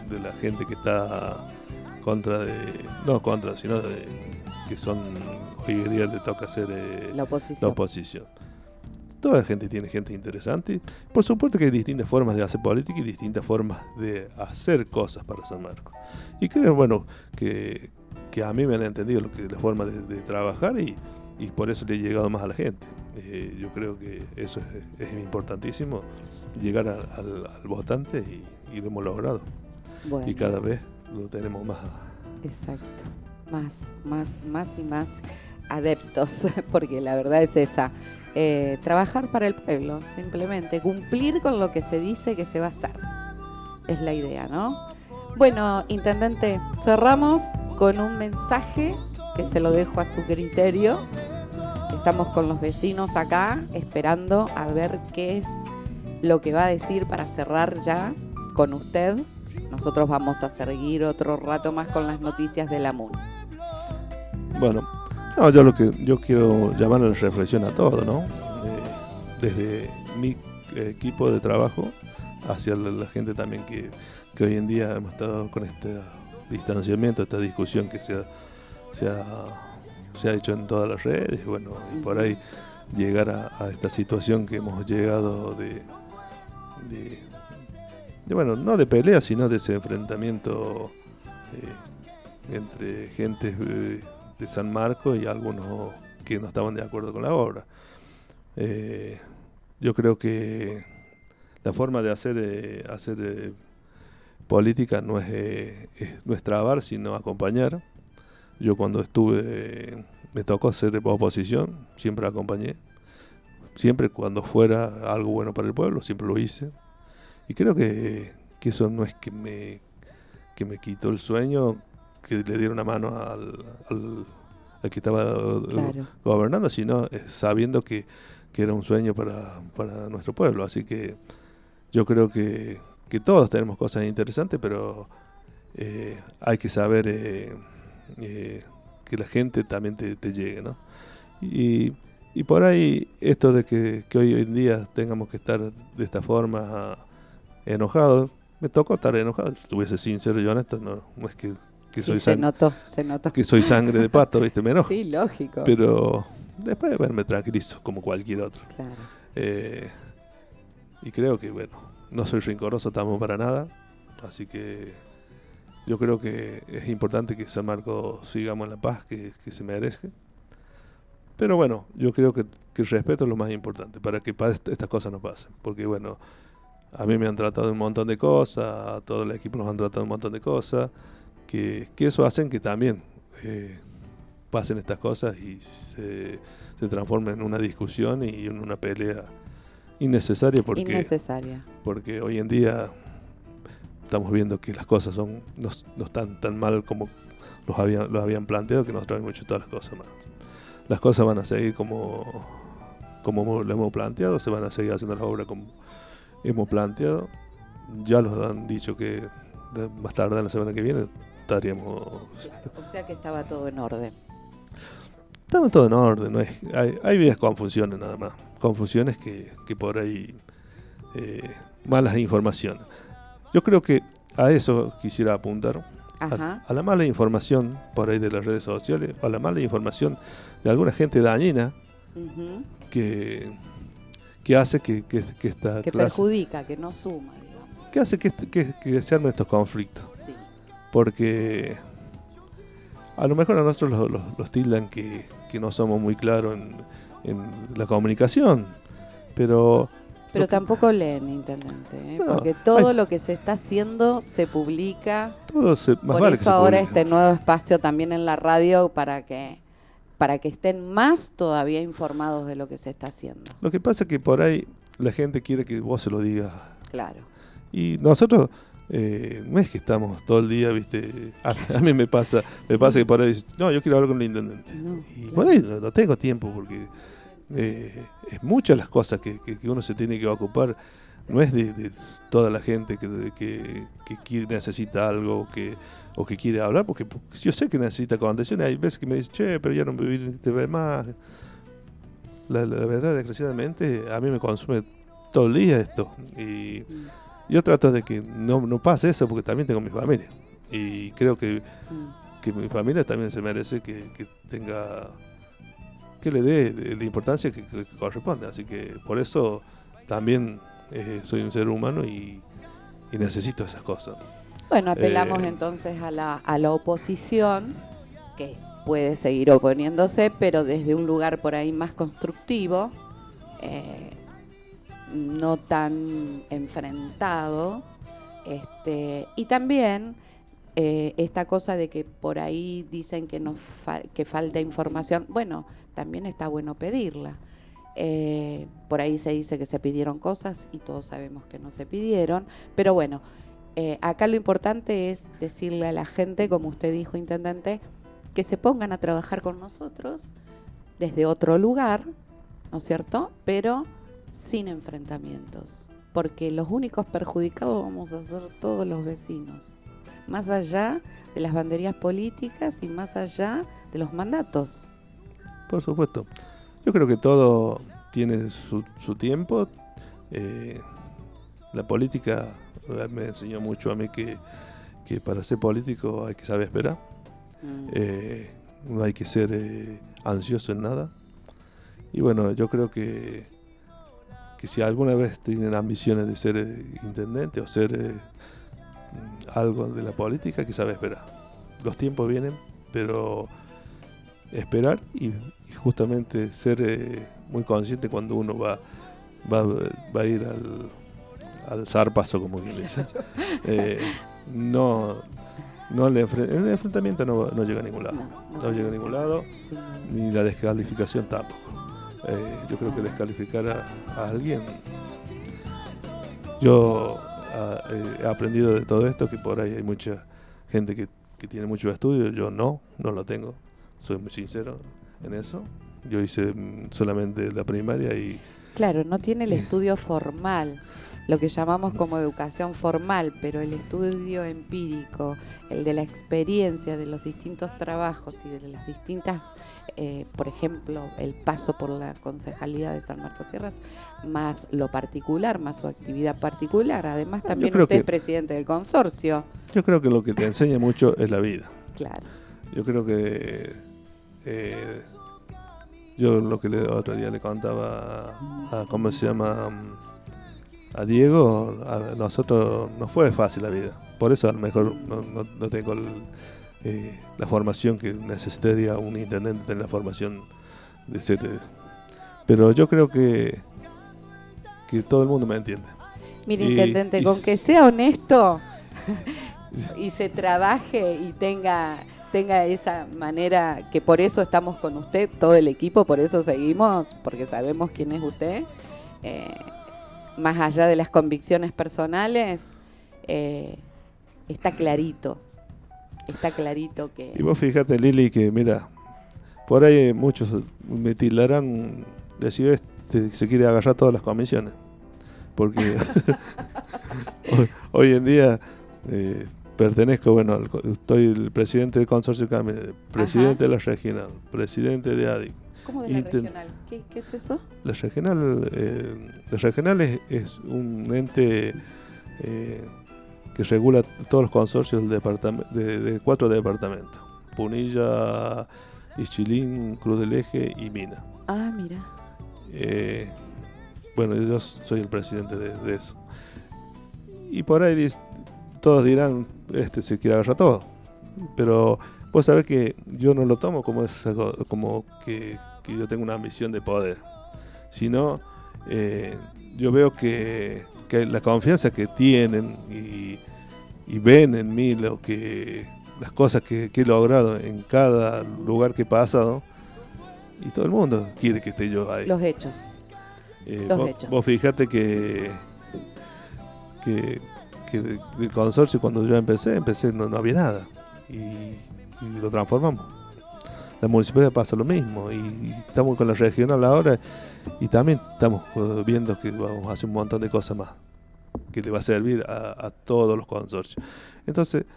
de la gente que está contra de, no contra, sino de, que son, hoy en día le toca hacer eh, la oposición. la oposición. Toda la gente tiene gente interesante. Por supuesto que hay distintas formas de hacer política y distintas formas de hacer cosas para San Marcos. Y creo, bueno, que, que a mí me han entendido lo que la forma de, de trabajar y, y por eso le he llegado más a la gente. Eh, yo creo que eso es, es importantísimo, llegar a, al, al votante y, y lo hemos logrado. Bueno. Y cada vez lo tenemos más. Exacto. Más, más, más y más adeptos, porque la verdad es esa. Eh, trabajar para el pueblo, simplemente cumplir con lo que se dice que se va a hacer. Es la idea, ¿no? Bueno, intendente, cerramos con un mensaje que se lo dejo a su criterio. Estamos con los vecinos acá esperando a ver qué es lo que va a decir para cerrar ya con usted. Nosotros vamos a seguir otro rato más con las noticias de la M U N. Bueno, no, yo lo que yo quiero llamar a la reflexión a todo, ¿no? Eh, desde mi equipo de trabajo hacia la, la gente también que, que hoy en día hemos estado con este distanciamiento, esta discusión que se ha, se ha, se ha hecho en todas las redes, bueno, y por ahí llegar a, a esta situación que hemos llegado de, de, de, bueno, no de pelea, sino de ese enfrentamiento eh, entre gente eh, de San Marcos y algunos que no estaban de acuerdo con la obra. Eh, yo creo que la forma de hacer eh, hacer eh, política no es, eh, es no es trabar, sino acompañar. Yo cuando estuve, eh, me tocó hacer oposición, siempre acompañé. Siempre cuando fuera algo bueno para el pueblo, siempre lo hice. Y creo que, que eso no es que me, que me quitó el sueño, que le diera una mano al, al, al que estaba claro. gobernando, sino sabiendo que, que era un sueño para, para nuestro pueblo. Así que yo creo que, que todos tenemos cosas interesantes, pero eh, hay que saber eh, eh, que la gente también te, te llegue, ¿no? Y, y por ahí esto de que, que hoy en día tengamos que estar de esta forma enojados, me tocó estar enojado, si estuviese sincero y honesto, no, no es que Que sí, soy se sang- notó, se notó. Que soy sangre de pato, ¿viste? Me enojo. Sí, lógico. Pero después, bueno, me tranquilizo como cualquier otro. Claro. Eh, y creo que, bueno, no soy rencoroso tampoco para nada. Así que yo creo que es importante que San Marcos sigamos en la paz que, que se merezca. Pero bueno, yo creo que, que el respeto es lo más importante para que pa- estas cosas no pasen. Porque, bueno, a mí me han tratado un montón de cosas, a todo el equipo nos han tratado un montón de cosas. Que, que eso hacen que también eh, pasen estas cosas y se, se transformen en una discusión y en una pelea innecesaria porque, innecesaria. porque hoy en día estamos viendo que las cosas son no, no están tan mal como los habían, los habían planteado, que nosotros hemos hecho todas las cosas mal. Las cosas van a seguir como, como lo hemos planteado, se van a seguir haciendo las obras como hemos planteado. Ya los han dicho que más tarde, la semana que viene, estaríamos... Claro, o sea que estaba todo en orden. Estaba todo en orden, no es, hay, hay varias confusiones nada más. Confusiones que, que por ahí... Eh, malas informaciones. Yo creo que a eso quisiera apuntar. A, a la mala información por ahí de las redes sociales, a la mala información de alguna gente dañina uh-huh. que, que hace que, que, que esta que clase... perjudica, que no suma, digamos. Que hace que, que, que se armen estos conflictos. Sí. Porque a lo mejor a nosotros los, los, los tildan que, que no somos muy claros en, en la comunicación, pero... Pero tampoco leen, intendente, ¿eh? No, porque todo hay, lo que se está haciendo se publica. Todo se, más Por vale eso que se ahora publique. este nuevo espacio también en la radio para que para que estén más todavía informados de lo que se está haciendo. Lo que pasa es que por ahí la gente quiere que vos se lo digas. Claro. Y nosotros eh, no es que estamos todo el día, viste. A, a mí me pasa, sí. me pasa que por ahí no, yo quiero hablar con el intendente. No, y claro. por ahí no, no tengo tiempo porque Eh, es muchas las cosas que, que, que uno se tiene que ocupar, no es de, de toda la gente que, de, que, que quiere, necesita algo que, o que quiere hablar, porque, porque yo sé que necesita contención. Hay veces que me dicen, che, pero ya no me te ve más. La, la verdad, desgraciadamente, a mí me consume todo el día esto y, yo trato de que no, no pase eso porque también tengo mi familia. Y creo que, mm. que mi familia también se merece que, que tenga, que le dé la importancia que, que corresponde. Así que por eso también eh, soy un ser humano y, y necesito esas cosas. Bueno, apelamos eh, entonces a la, a la oposición, que puede seguir oponiéndose, pero desde un lugar por ahí más constructivo, eh, no tan enfrentado, este, y también eh, esta cosa de que por ahí dicen que nos fa- que falta información. Bueno, también está bueno pedirla. Eh, por ahí se dice que se pidieron cosas y todos sabemos que no se pidieron, pero bueno, eh, acá lo importante es decirle a la gente, como usted dijo, intendente, que se pongan a trabajar con nosotros desde otro lugar, ¿no es cierto? Pero sin enfrentamientos, porque los únicos perjudicados vamos a ser todos los vecinos, más allá de las banderías políticas y más allá de los mandatos. Por supuesto. Yo creo que todo tiene su, su tiempo. Eh, la política me enseñó mucho a mí que, que para ser político hay que saber esperar. Mm. Eh, no hay que ser eh, ansioso en nada. Y bueno, yo creo que, que si alguna vez tienen ambiciones de ser eh, intendente o ser eh, algo de la política, hay que saber esperar. Los tiempos vienen, pero esperar y, y justamente ser eh, muy consciente cuando uno va va, va a ir al, al zarpazo, como quien dice. Eh, no, no el, enfre- el enfrentamiento no, no llega a ningún lado, no, no, no llega a ningún lado, sí. Ni la descalificación tampoco. Eh, yo creo que descalificar a, a alguien, yo a, eh, he aprendido de todo esto que por ahí hay mucha gente que, que tiene mucho estudio, yo no, no lo tengo. Soy muy sincero en eso. Yo hice solamente la primaria y... Claro, no tiene el estudio formal, lo que llamamos como educación formal, pero el estudio empírico, el de la experiencia de los distintos trabajos y de las distintas, eh, por ejemplo, el paso por la concejalía de San Marcos Sierras, más lo particular, más su actividad particular. Además, también usted que, es presidente del consorcio. Yo creo que lo que te enseña mucho es la vida. Claro. Yo creo que... Eh, yo lo que el otro día le contaba a, a ¿cómo se llama? A Diego, a nosotros nos fue fácil la vida. Por eso a lo mejor no, no, no tengo el, eh, la formación que necesitaría un intendente, tener la formación de ser. Eh, pero yo creo que, que todo el mundo me entiende. Mire, y, intendente, y, con que sea honesto y se trabaje y tenga... tenga esa manera, que por eso estamos con usted, todo el equipo, por eso seguimos, porque sabemos quién es usted, eh, más allá de las convicciones personales, eh, está clarito, está clarito que... Y vos fíjate, Lili, que mira, por ahí muchos me tildarán, decir, este se quiere agarrar todas las comisiones, porque hoy, hoy en día... Eh, pertenezco, bueno, estoy el presidente del consorcio Camine, presidente Ajá. de la regional, presidente de A D I. ¿Cómo de la Inten- regional? ¿Qué, ¿Qué es eso? La regional, eh, la regional es, es un ente eh, que regula todos los consorcios del departam- de, de cuatro departamentos: Punilla, Ixchilín, Cruz del Eje y Mina. Ah, mira. Eh, bueno, yo soy el presidente de, de eso. Y por ahí dice, todos dirán, este se quiere agarrar todo, pero vos sabés que yo no lo tomo como es algo, como que, que yo tengo una ambición de poder, sino eh, yo veo que, que la confianza que tienen y, y ven en mí lo que las cosas que, que he logrado en cada lugar que he pasado, y todo el mundo quiere que esté yo ahí. Los hechos. Eh, Los vos, hechos. Vos fíjate que que que del de consorcio cuando yo empecé, empecé no, no había nada y, y lo transformamos. La municipalidad pasa lo mismo y, y estamos con la regional ahora y también estamos viendo que vamos a hacer un montón de cosas más que le va a servir a, a todos los consorcios. Entonces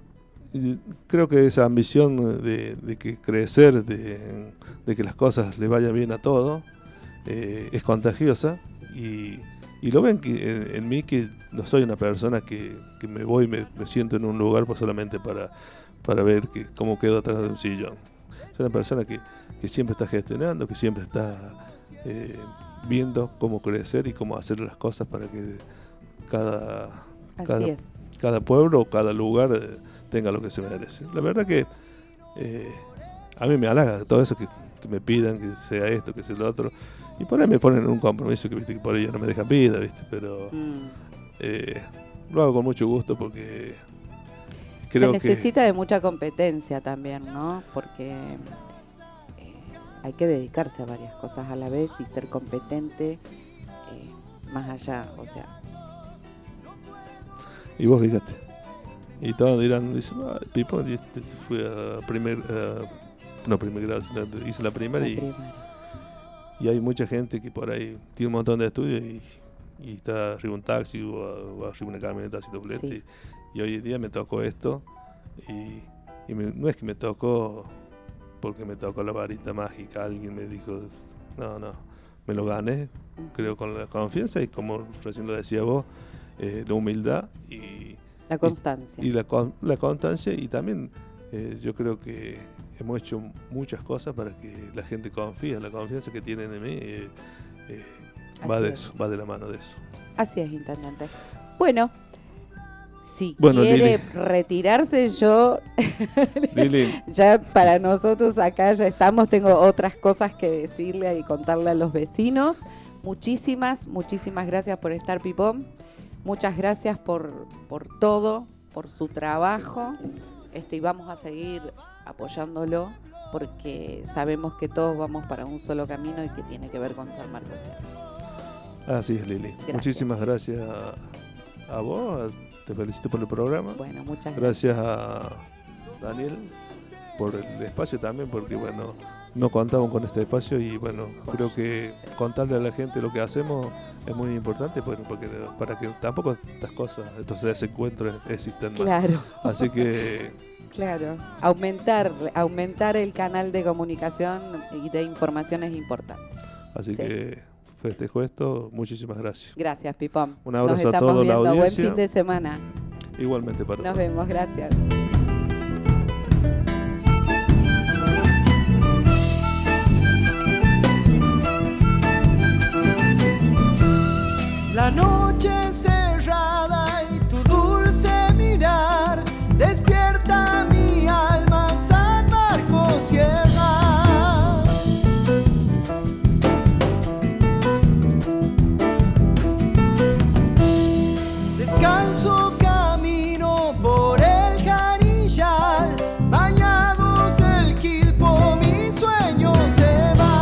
creo que esa ambición de, de que crecer, de, de que las cosas le vayan bien a todos, eh, es contagiosa y y lo ven que, en, en mí, que no soy una persona que, que me voy, me, me siento en un lugar pues solamente para, para ver que, cómo quedo atrás de un sillón. Soy una persona que, que siempre está gestionando, que siempre está eh, viendo cómo crecer y cómo hacer las cosas para que cada, cada, cada pueblo o cada lugar eh, tenga lo que se merece. La verdad que eh, a mí me halaga todo eso que, que me pidan, que sea esto, que sea lo otro. Y por ahí me ponen un compromiso que, viste, que por ahí no me dejan vida, ¿viste? Pero mm. eh, lo hago con mucho gusto porque creo se necesita que de mucha competencia también, ¿no? Porque eh, hay que dedicarse a varias cosas a la vez y ser competente eh, más allá, o sea. Y vos fíjate. Y todos dirán, dicen, ah, Pipo, fui a primer, uh, no primer grado, sino hice la primera, la y, primera. Y hay mucha gente que por ahí tiene un montón de estudios y, y está arriba un taxi o, o arriba una camioneta así doblete. Sí. Y, y hoy en día me tocó esto y, y me, no es que me tocó porque me tocó la varita mágica, alguien me dijo, no, no, me lo gané, uh-huh. creo con la confianza y como recién lo decía vos, eh, la humildad y la constancia. Y, y la, la constancia y también eh, yo creo que hemos hecho muchas cosas para que la gente confíe. La confianza que tienen en mí eh, eh, va de eso, va de la mano de eso. Así es, intendente. Bueno, si bueno, quiere Lili. retirarse, yo Lili. ya para nosotros acá ya estamos. Tengo otras cosas que decirle y contarle a los vecinos. Muchísimas, muchísimas gracias por estar, Pipón. Muchas gracias por, por todo, por su trabajo. Este, y vamos a seguir apoyándolo porque sabemos que todos vamos para un solo camino y que tiene que ver con San Marcos Sierras. Así es, Lili. Gracias. Muchísimas gracias a, a vos, te felicito por el programa. Bueno, muchas gracias. Gracias a Daniel por el espacio también, porque bueno, no contaban con este espacio y bueno, creo que contarle a la gente lo que hacemos es muy importante porque, porque para que tampoco estas cosas, estos desencuentros existan más. Claro. Así que claro, aumentar, aumentar el canal de comunicación y de información es importante. Así sí. que festejo esto, muchísimas gracias. Gracias, Pipón. Un abrazo Nos a toda la audiencia. Buen fin de semana. Igualmente para todos. Nos vemos, gracias. La noche cerrada y tu dulce mirar despierta mi alma, San Marcos Sierra. Descalzo camino por el Jarillal, bañados del Quilpo mi sueño se va.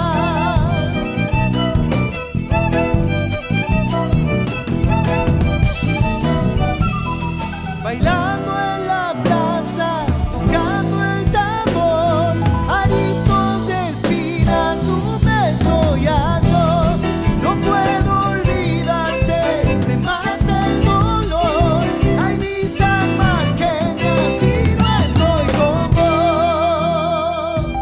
Bailando en la plaza, tocando el tambor, aritos de espinas, un beso y adiós. No puedo olvidarte, me mata el dolor. Ay, mi sanmarqueña, si no estoy con vos.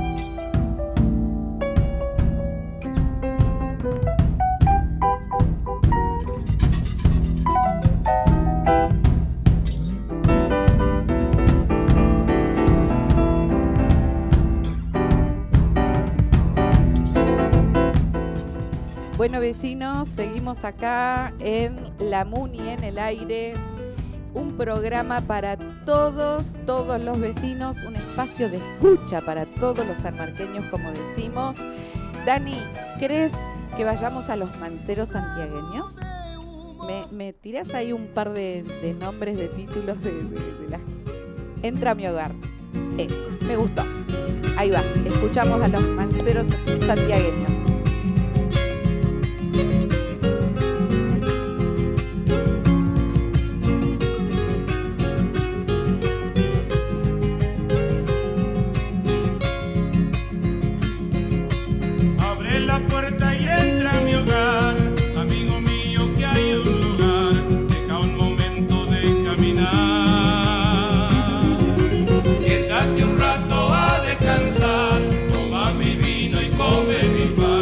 Bueno, vecinos, seguimos acá en La Muni en el aire, un programa para todos, todos los vecinos, un espacio de escucha para todos los sanmarqueños, como decimos. Dani, ¿crees que vayamos a los manceros santiagueños? ¿Me, me tirás ahí un par de, de nombres, de títulos de, de, de las... Entra a mi hogar. Eso, me gustó. Ahí va, escuchamos a los manceros santiagueños. Abre la puerta y entra a mi hogar, amigo mío, que hay un lugar, deja un momento de caminar. Siéntate un rato a descansar, toma mi vino y come mi pan.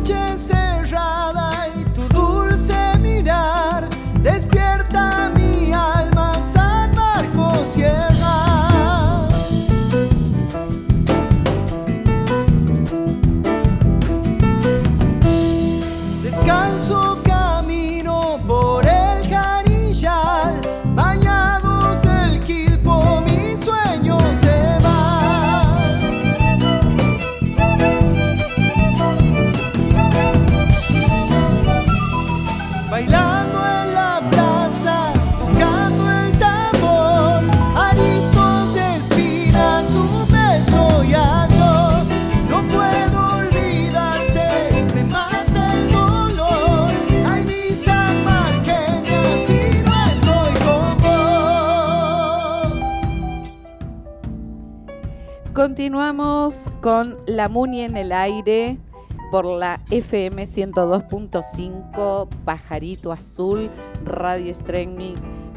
noche cerrada y tu dulce mirar despierta mi alma, San Marcos Sierra. Descalzo camino por el Jarillal, bañados del Quilpo mi sueño se va. Bailando en la plaza, tocando el tambor, aritos de espinas, un beso y adiós. No puedo olvidarte, me mata el dolor. Ay, mi sanmarqueña, si no estoy con vos. Continuamos con La Muni en el aire por la F M ciento dos punto cinco, Pajarito Azul, Radio Streaming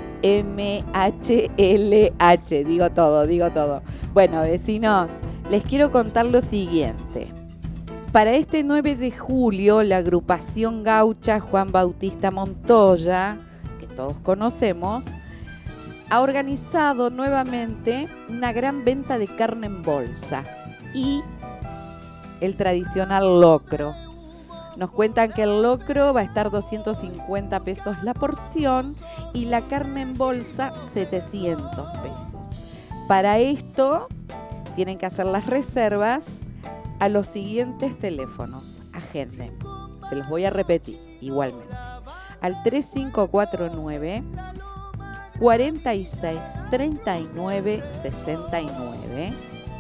M H L H. Digo todo, digo todo. Bueno, vecinos, les quiero contar lo siguiente. Para este nueve de julio, la agrupación gaucha Juan Bautista Montoya, que todos conocemos, ha organizado nuevamente una gran venta de carne en bolsa y el tradicional locro. Nos cuentan que el locro va a estar doscientos cincuenta pesos la porción y la carne en bolsa setecientos pesos. Para esto tienen que hacer las reservas a los siguientes teléfonos. Agenden. Se los voy a repetir igualmente. Al tres cinco cuatro nueve, cuatro seis, tres nueve seis nueve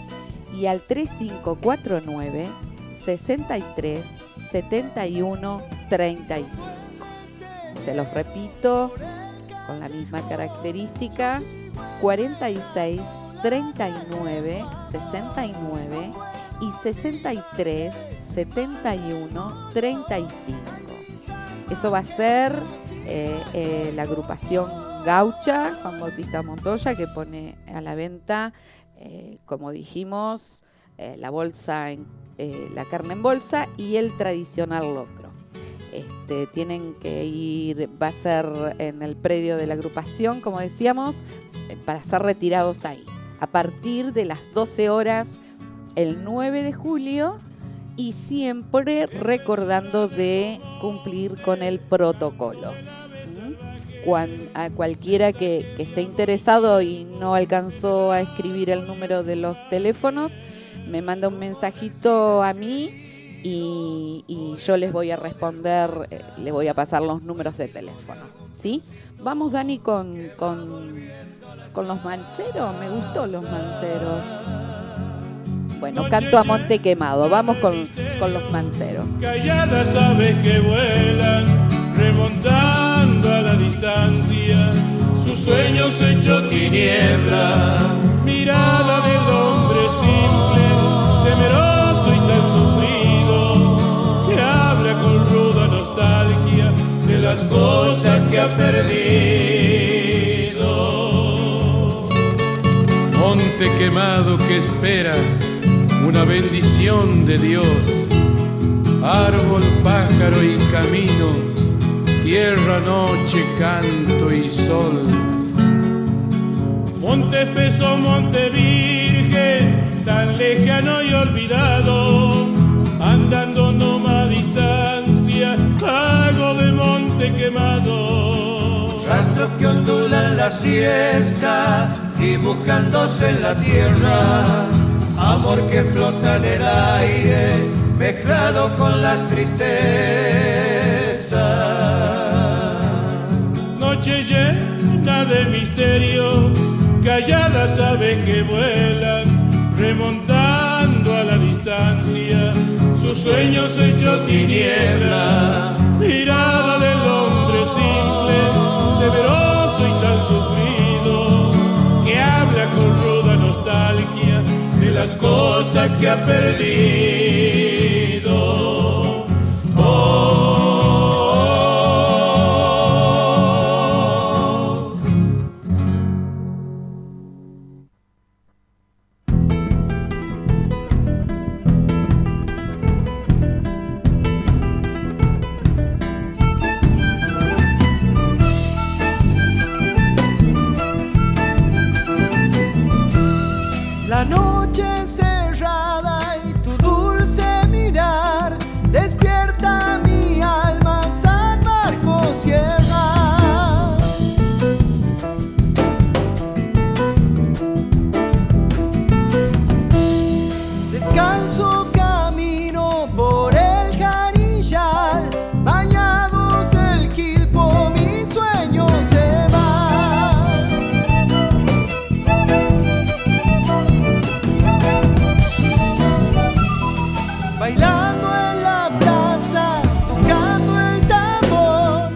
y al tres cinco cuatro nueve, sesenta y tres, setenta y uno, treinta y cinco. Se los repito con la misma característica: cuarenta y seis, treinta y nueve, sesenta y nueve y sesenta y tres, setenta y uno, treinta y cinco. Eso va a ser eh, eh, la agrupación gaucha Juan Bautista Montoya, que pone a la venta, eh, como dijimos, eh, la bolsa, en, eh, la carne en bolsa y el tradicional locro. Este, tienen que ir, va a ser en el predio de la agrupación, como decíamos, eh, para ser retirados ahí, a partir de las doce horas el nueve de julio, y siempre recordando de cumplir con el protocolo. Cuando, a cualquiera que, que esté interesado y no alcanzó a escribir el número de los teléfonos, me manda un mensajito a mí y, y yo les voy a responder, eh, les voy a pasar los números de teléfono, ¿sí? Vamos, Dani, con, con, con los manceros. Me gustó los manceros. Bueno, canto a monte quemado. Vamos con, con los manceros. Calladas aves que vuelan, remontando a la distancia, sus sueños hecho tiniebla. Mirada del hombre simple, temeroso y tan sufrido, que habla con ruda nostalgia de las cosas que ha perdido. Monte quemado que espera una bendición de Dios, árbol, pájaro y camino, tierra, noche, canto y sol. Monte espeso, monte virgen, tan lejano y olvidado, andando nomás a distancia, hago de monte quemado. Rastros que ondulan la siesta, dibujándose en la tierra, amor que flota en el aire, mezclado con las tristezas. Noche llena de misterio, calladas aves que vuelan, remontando a la distancia, sus sueños hechos tiniebla. Mirada del hombre simple, temeroso y tan sufrido, que habla con ruda nostalgia de las cosas que ha perdido. Oh. bailando en la plaza, tocando el tambor.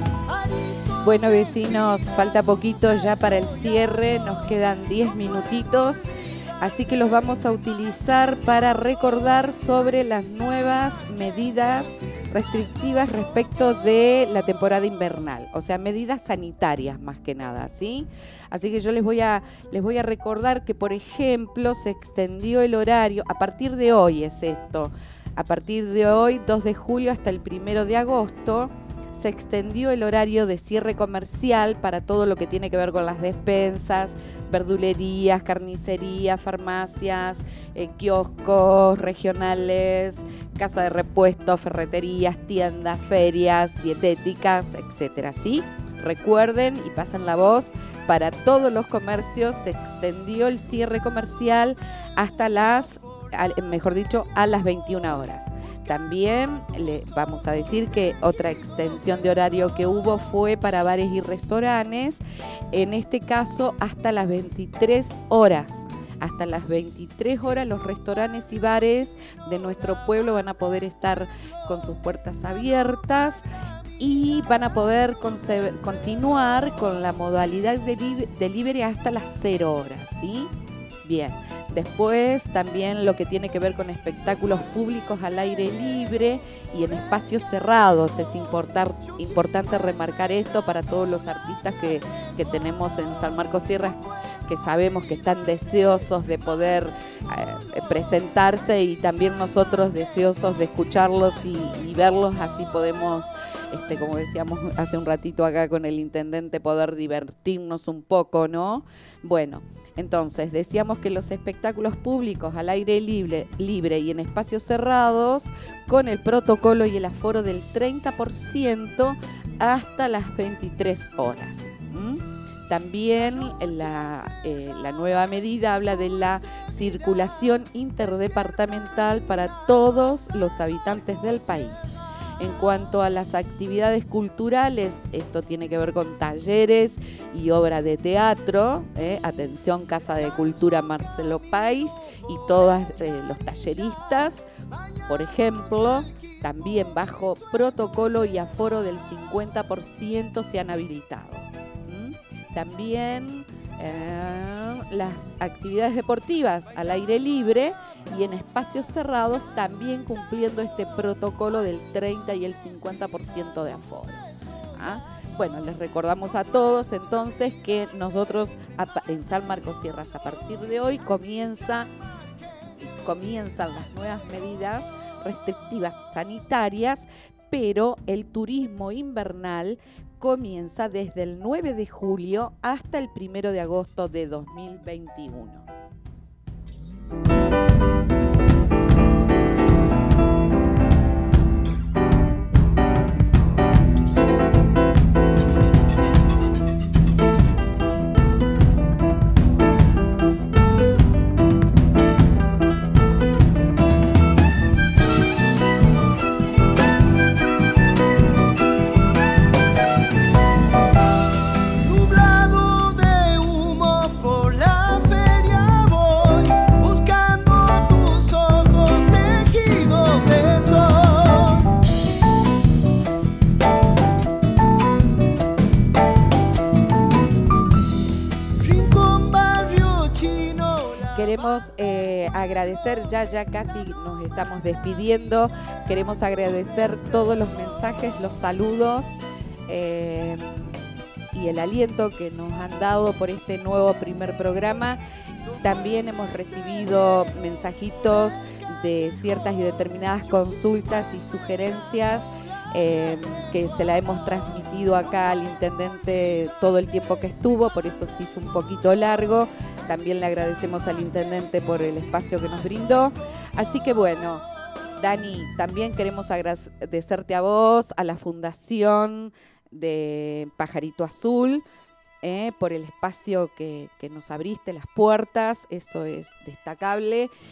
Bueno, vecinos, falta poquito ya para el cierre, nos quedan diez minutitos, así que los vamos a utilizar para recordar sobre las nuevas medidas restrictivas respecto de la temporada invernal, o sea, medidas sanitarias más que nada, ¿sí? Así que yo les voy a les voy a recordar que, por ejemplo, se extendió el horario, a partir de hoy es esto, a partir de hoy, dos de julio hasta el primero de agosto, se extendió el horario de cierre comercial para todo lo que tiene que ver con las despensas, verdulerías, carnicerías, farmacias, eh, kioscos regionales, casa de repuestos, ferreterías, tiendas, ferias, dietéticas, etcétera, ¿sí? Recuerden y pasen la voz, para todos los comercios se extendió el cierre comercial hasta las, mejor dicho, a las veintiuna horas. También le vamos a decir que otra extensión de horario que hubo fue para bares y restaurantes, en este caso hasta las veintitrés horas. Hasta las veintitrés horas los restaurantes y bares de nuestro pueblo van a poder estar con sus puertas abiertas y van a poder continuar con la modalidad de delivery hasta las cero horas, ¿sí? Bien. Después también lo que tiene que ver con espectáculos públicos al aire libre y en espacios cerrados. Es importar, importante remarcar esto para todos los artistas que, que tenemos en San Marcos Sierras, que sabemos que están deseosos de poder eh, presentarse y también nosotros deseosos de escucharlos y, y verlos, así podemos, este, como decíamos hace un ratito acá con el intendente, poder divertirnos un poco, ¿no? Bueno. Entonces, decíamos que los espectáculos públicos al aire libre, libre y en espacios cerrados, con el protocolo y el aforo del treinta por ciento hasta las veintitrés horas. ¿Mm? También la, eh, la nueva medida habla de la circulación interdepartamental para todos los habitantes del país. En cuanto a las actividades culturales, esto tiene que ver con talleres y obra de teatro, eh, atención Casa de Cultura Marcelo Páez y todos eh, los talleristas, por ejemplo, también bajo protocolo y aforo del cincuenta por ciento se han habilitado. ¿Mm? También eh, las actividades deportivas al aire libre y en espacios cerrados también cumpliendo este protocolo del treinta y el cincuenta por ciento de aforo. ¿Ah? Bueno, les recordamos a todos entonces que nosotros en San Marcos Sierras a partir de hoy comienza, comienzan las nuevas medidas restrictivas sanitarias, pero el turismo invernal comienza desde el nueve de julio hasta el primero de agosto de dos mil veintiuno. Nublado de humo por la feria voy, buscando tus ojos tejidos de sol. Rincón, barrio chino. Queremos eh, agradecer, ya ya casi nos estamos despidiendo, queremos agradecer todos los mensajes, los saludos eh, y el aliento que nos han dado por este nuevo primer programa. También hemos recibido mensajitos de ciertas y determinadas consultas y sugerencias eh, que se la hemos transmitido acá al intendente todo el tiempo que estuvo, por eso se hizo un poquito largo. También le agradecemos al intendente por el espacio que nos brindó. Así que bueno, Dani, también queremos agradecerte a vos, a la Fundación de Pajarito Azul, eh, por el espacio que, que nos abriste, las puertas, eso es destacable.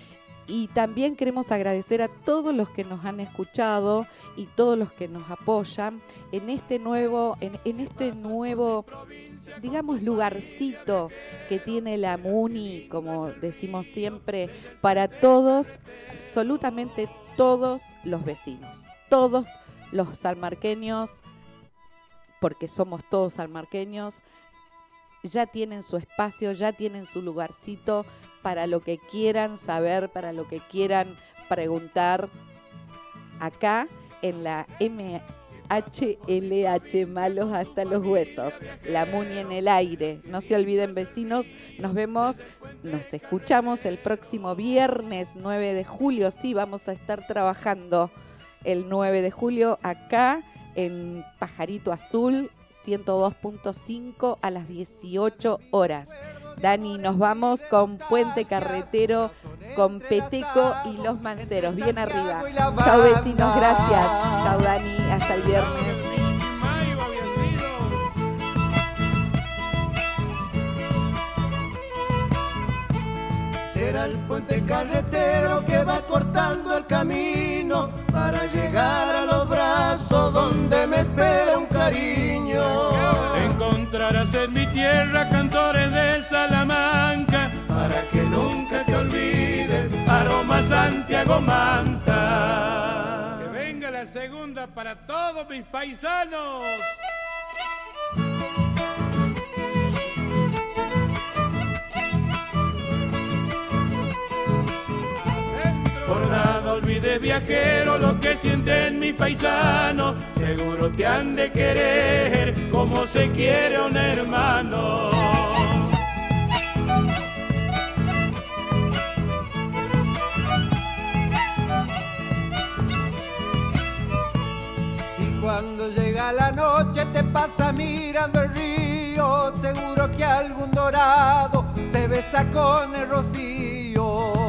Y también queremos agradecer a todos los que nos han escuchado y todos los que nos apoyan en este nuevo, en, en este nuevo, digamos, lugarcito que tiene la Muni, como decimos siempre, para todos, absolutamente todos los vecinos, todos los salmarqueños, porque somos todos salmarqueños, ya tienen su espacio, ya tienen su lugarcito para lo que quieran saber, para lo que quieran preguntar. Acá en la M H L H, malos hasta los huesos, la Muni en el aire. No se olviden, vecinos, nos vemos, nos escuchamos el próximo viernes nueve de julio. Sí, vamos a estar trabajando el nueve de julio acá en Pajarito Azul, ciento dos punto cinco a las dieciocho horas. Dani, nos vamos con Puente Carretero, con Peteco y Los Manceros, bien arriba. Chau, vecinos, gracias. Chau, Dani, hasta el viernes. Será el puente carretero que va cortando el camino para llegar a los brazos donde me espera un cariño. Encontrarás en mi tierra cantores de Salamanca para que nunca te olvides, aroma Santiago Manta. Que venga la segunda para todos mis paisanos. Por nada olvides, viajero, lo que sienten mi paisano. Seguro te han de querer como se quiere un hermano. Y cuando llega la noche te pasa mirando el río, seguro que algún dorado se besa con el rocío.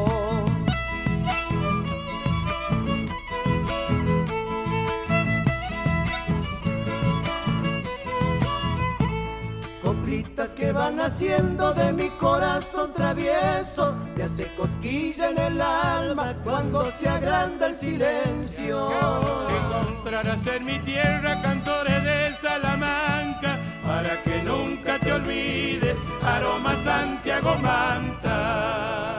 Coplitas que van haciendo de mi corazón travieso, me hace cosquilla en el alma cuando se agranda el silencio. Encontrarás en mi tierra cantores de Salamanca para que nunca te olvides, aroma Santiago Manta.